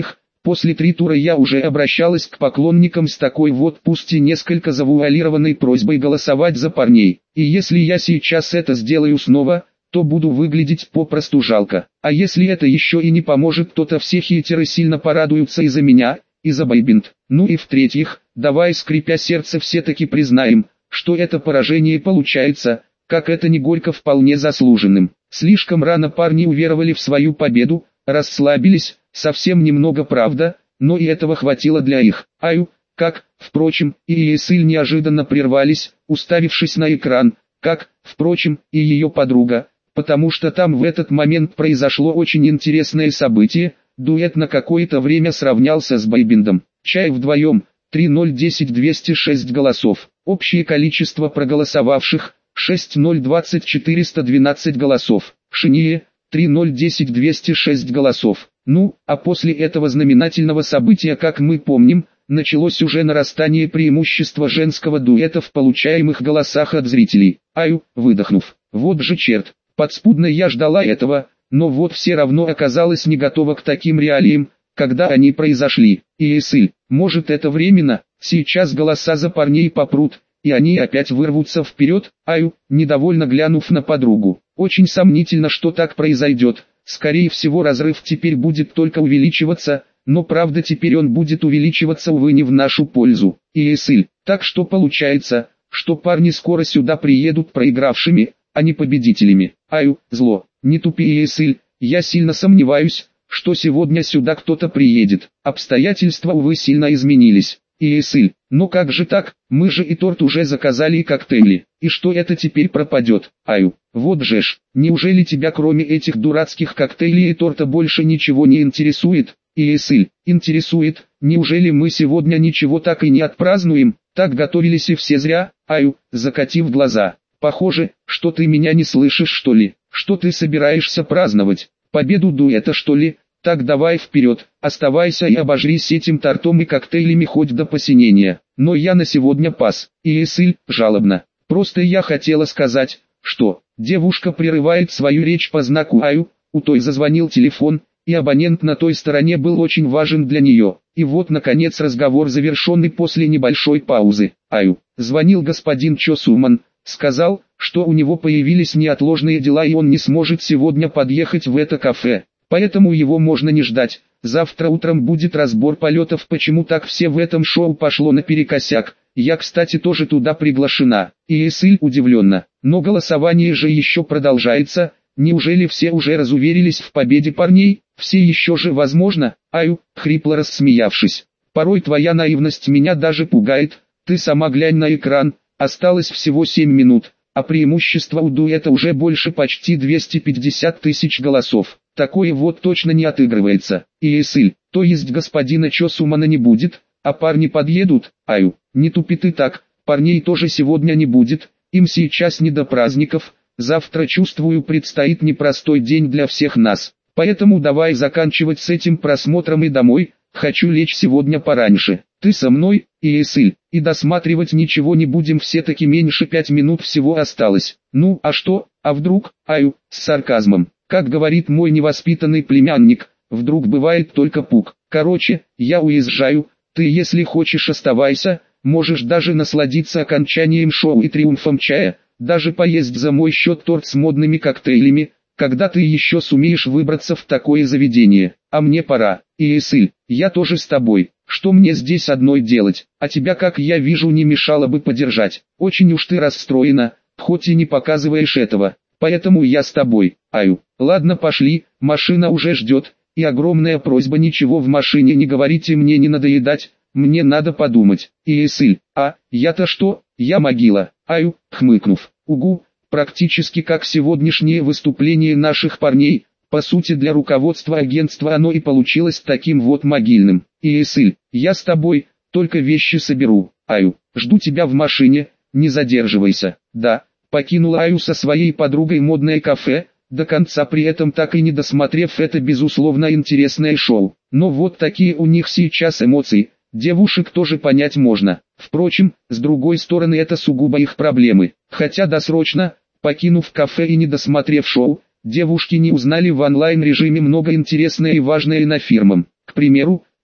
После три тура я уже обращалась к поклонникам с такой вот пусть и несколько завуалированной просьбой голосовать за парней. И если я сейчас это сделаю снова, то буду выглядеть попросту жалко. А если это еще и не поможет, то-то все хейтеры сильно порадуются из-за меня, и за Бойбенд. Ну и в-третьих, давай скрипя сердце все-таки признаем, что это поражение получается, как это не горько, вполне заслуженным. Слишком рано парни уверовали в свою победу, расслабились, совсем немного правда, но и этого хватило для их. Аю, как, впрочем, и Эсиль неожиданно прервались, уставившись на экран, как, впрочем, и ее подруга, потому что там в этот момент произошло очень интересное событие, дуэт на какое-то время сравнялся с Бойбендом. Чай вдвоем, три ноль десять двести шесть голосов, общее количество проголосовавших, шесть ноль двадцать четыреста двенадцать голосов, Шиние, три ноль десять двести шесть голосов. Ну, а после этого знаменательного события, как мы помним, началось уже нарастание преимущества женского дуэта в получаемых голосах от зрителей. Аю, выдохнув, вот же черт, подспудно я ждала этого, но вот все равно оказалась не готова к таким реалиям, когда они произошли. И Эсиль, может это временно, сейчас голоса за парней попрут, и они опять вырвутся вперед. Аю, недовольно глянув на подругу, очень сомнительно, что так произойдет. Скорее всего, разрыв теперь будет только увеличиваться, но правда теперь он будет увеличиваться, увы, не в нашу пользу. И Эсиль, так что получается, что парни скоро сюда приедут проигравшими, а не победителями. Аю, зло, не тупи, Эсиль, я сильно сомневаюсь, что сегодня сюда кто-то приедет. Обстоятельства, увы, сильно изменились. И Эсиль, но как же так, мы же и торт уже заказали, и коктейли, и что это теперь пропадет? Аю, вот же ж, неужели тебя кроме этих дурацких коктейлей и торта больше ничего не интересует? И Эсиль, интересует, неужели мы сегодня ничего так и не отпразднуем? Так готовились и все зря. Аю, закатив глаза, похоже, что ты меня не слышишь, что ли? Что ты собираешься праздновать? Победу дуэта, что ли? Так давай вперед, оставайся и обожрись этим тортом и коктейлями хоть до посинения. Но я на сегодня пас. И Эсиль, жалобно. Просто я хотела сказать, что... Девушка прерывает свою речь по знаку Аю, у той зазвонил телефон, и абонент на той стороне был очень важен для нее. И вот наконец разговор завершенный после небольшой паузы. Аю, звонил господин Чо Суман, сказал, что у него появились неотложные дела и он не сможет сегодня подъехать в это кафе. Поэтому его можно не ждать. Завтра утром будет разбор полетов. Почему так все в этом шоу пошло наперекосяк? Я, кстати, тоже туда приглашена. И Эсиль удивленно. Но голосование же еще продолжается. Неужели все уже разуверились в победе парней? Все еще же возможно? Аю, хрипло рассмеявшись. Порой твоя наивность меня даже пугает. Ты сама глянь на экран. Осталось всего семь минут. А преимущество у дуэта уже больше почти двести пятьдесят тысяч голосов. Такое вот точно не отыгрывается. И Эсиль, то есть господина Чо Сумана не будет, а парни подъедут? Аю, не тупи ты так, парней тоже сегодня не будет, им сейчас не до праздников, завтра, чувствую, предстоит непростой день для всех нас. Поэтому давай заканчивать с этим просмотром и домой, хочу лечь сегодня пораньше. Ты со мной, и Эсиль, и досматривать ничего не будем, все-таки меньше пять минут всего осталось. Ну, а что, а вдруг? Аю, с сарказмом. Как говорит мой невоспитанный племянник, вдруг бывает только пук. Короче, я уезжаю, ты если хочешь оставайся, можешь даже насладиться окончанием шоу и триумфом чая, даже поесть за мой счет торт с модными коктейлями, когда ты еще сумеешь выбраться в такое заведение. А мне пора. И Эсиль, я тоже с тобой. Что мне здесь одной делать? А тебя, как я вижу, не мешало бы подержать. Очень уж ты расстроена, хоть и не показываешь этого. Поэтому я с тобой. Аю, ладно, пошли, машина уже ждет, и огромная просьба ничего в машине не говорите, мне не надоедать, мне надо подумать. И Эсиль, а, я-то что, я могила. Аю, хмыкнув, угу, практически как сегодняшнее выступление наших парней, по сути для руководства агентства оно и получилось таким вот могильным. И Эсиль, я с тобой, только вещи соберу. Аю, жду тебя в машине, не задерживайся. Да. Покинула Аю со своей подругой модное кафе, до конца при этом так и не досмотрев это безусловно интересное шоу. Но вот такие у них сейчас эмоции, девушек тоже понять можно. Впрочем, с другой стороны это сугубо их проблемы. Хотя досрочно, покинув кафе и не досмотрев шоу, девушки не узнали в онлайн режиме много интересное и важное на фирмам. К примеру,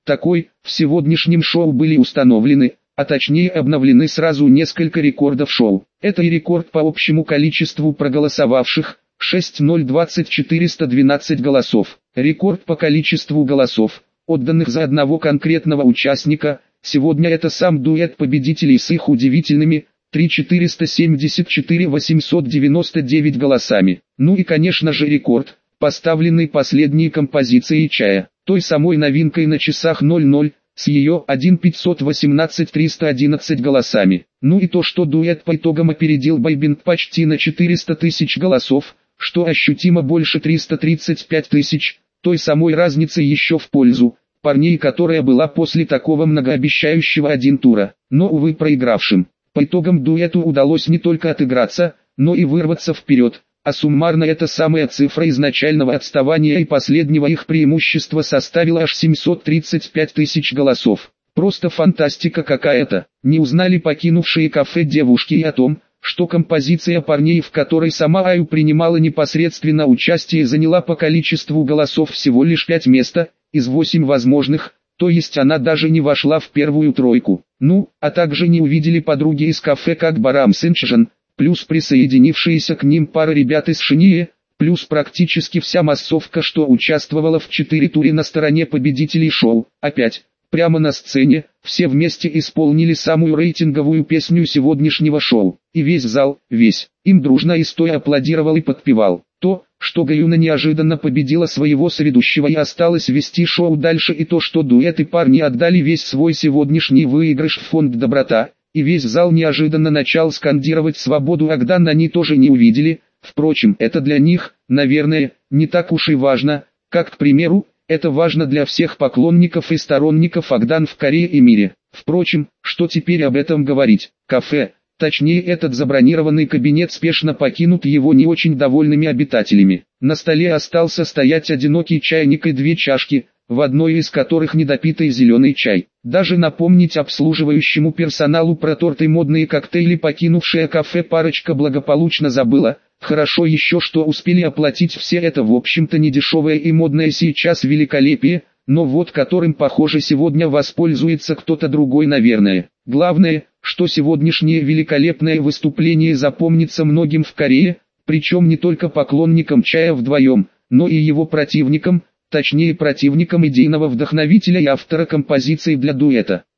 такой, в сегодняшнем шоу были установлены, а точнее обновлены сразу несколько рекордов шоу. Это и рекорд по общему количеству проголосовавших, шесть тысяч двадцать четыреста двенадцать голосов. Рекорд по количеству голосов, отданных за одного конкретного участника, сегодня это сам дуэт победителей с их удивительными три тысячи четыреста семьдесят четыре тысячи восемьсот девяносто девять голосами. Ну и конечно же рекорд, поставленный последней композицией «Чая», той самой новинкой на часах ноль ноль, с ее один миллион пятьсот восемнадцать тысяч триста одиннадцать голосами. Ну и то, что дуэт по итогам опередил бойбенд почти на четыреста тысяч голосов, что ощутимо больше триста тридцать пять тысяч, той самой разницы еще в пользу парней, которая была после такого многообещающего один тура, но увы проигравшим. По итогам дуэту удалось не только отыграться, но и вырваться вперед, а суммарно эта самая цифра изначального отставания и последнего их преимущества составила аж семьсот тридцать пять тысяч голосов. Просто фантастика какая-то. Не узнали покинувшие кафе девушки и о том, что композиция парней, в которой сама Аю принимала непосредственно участие, заняла по количеству голосов всего лишь пять места из восьми возможных, то есть она даже не вошла в первую тройку. Ну, а также не увидели подруги из кафе как Барам Сенчжан, плюс присоединившиеся к ним пара ребят из Шинье, плюс практически вся массовка, что участвовала в четыре туре на стороне победителей шоу. Опять, прямо на сцене, все вместе исполнили самую рейтинговую песню сегодняшнего шоу. И весь зал, весь, им дружно и стоя аплодировал и подпевал. То, что Гаюна неожиданно победила своего соведущего и осталась вести шоу дальше, и то, что дуэт и парни отдали весь свой сегодняшний выигрыш в фонд «Доброта», и весь зал неожиданно начал скандировать «Свободу Агдан», они тоже не увидели. Впрочем, это для них, наверное, не так уж и важно, как, к примеру, это важно для всех поклонников и сторонников Агдан в Корее и мире. Впрочем, что теперь об этом говорить? Кафе, точнее этот забронированный кабинет, спешно покинут его не очень довольными обитателями. На столе остался стоять одинокий чайник и две чашки, в одной из которых недопитый зеленый чай. Даже напомнить обслуживающему персоналу про торт и модные коктейли покинувшая кафе парочка благополучно забыла. Хорошо еще, что успели оплатить все это в общем-то недешевое и модное сейчас великолепие, но вот которым похоже сегодня воспользуется кто-то другой, наверное. Главное, что сегодняшнее великолепное выступление запомнится многим в Корее, причем не только поклонникам чая вдвоем, но и его противникам, точнее противникам идейного вдохновителя и автора композиции для дуэта.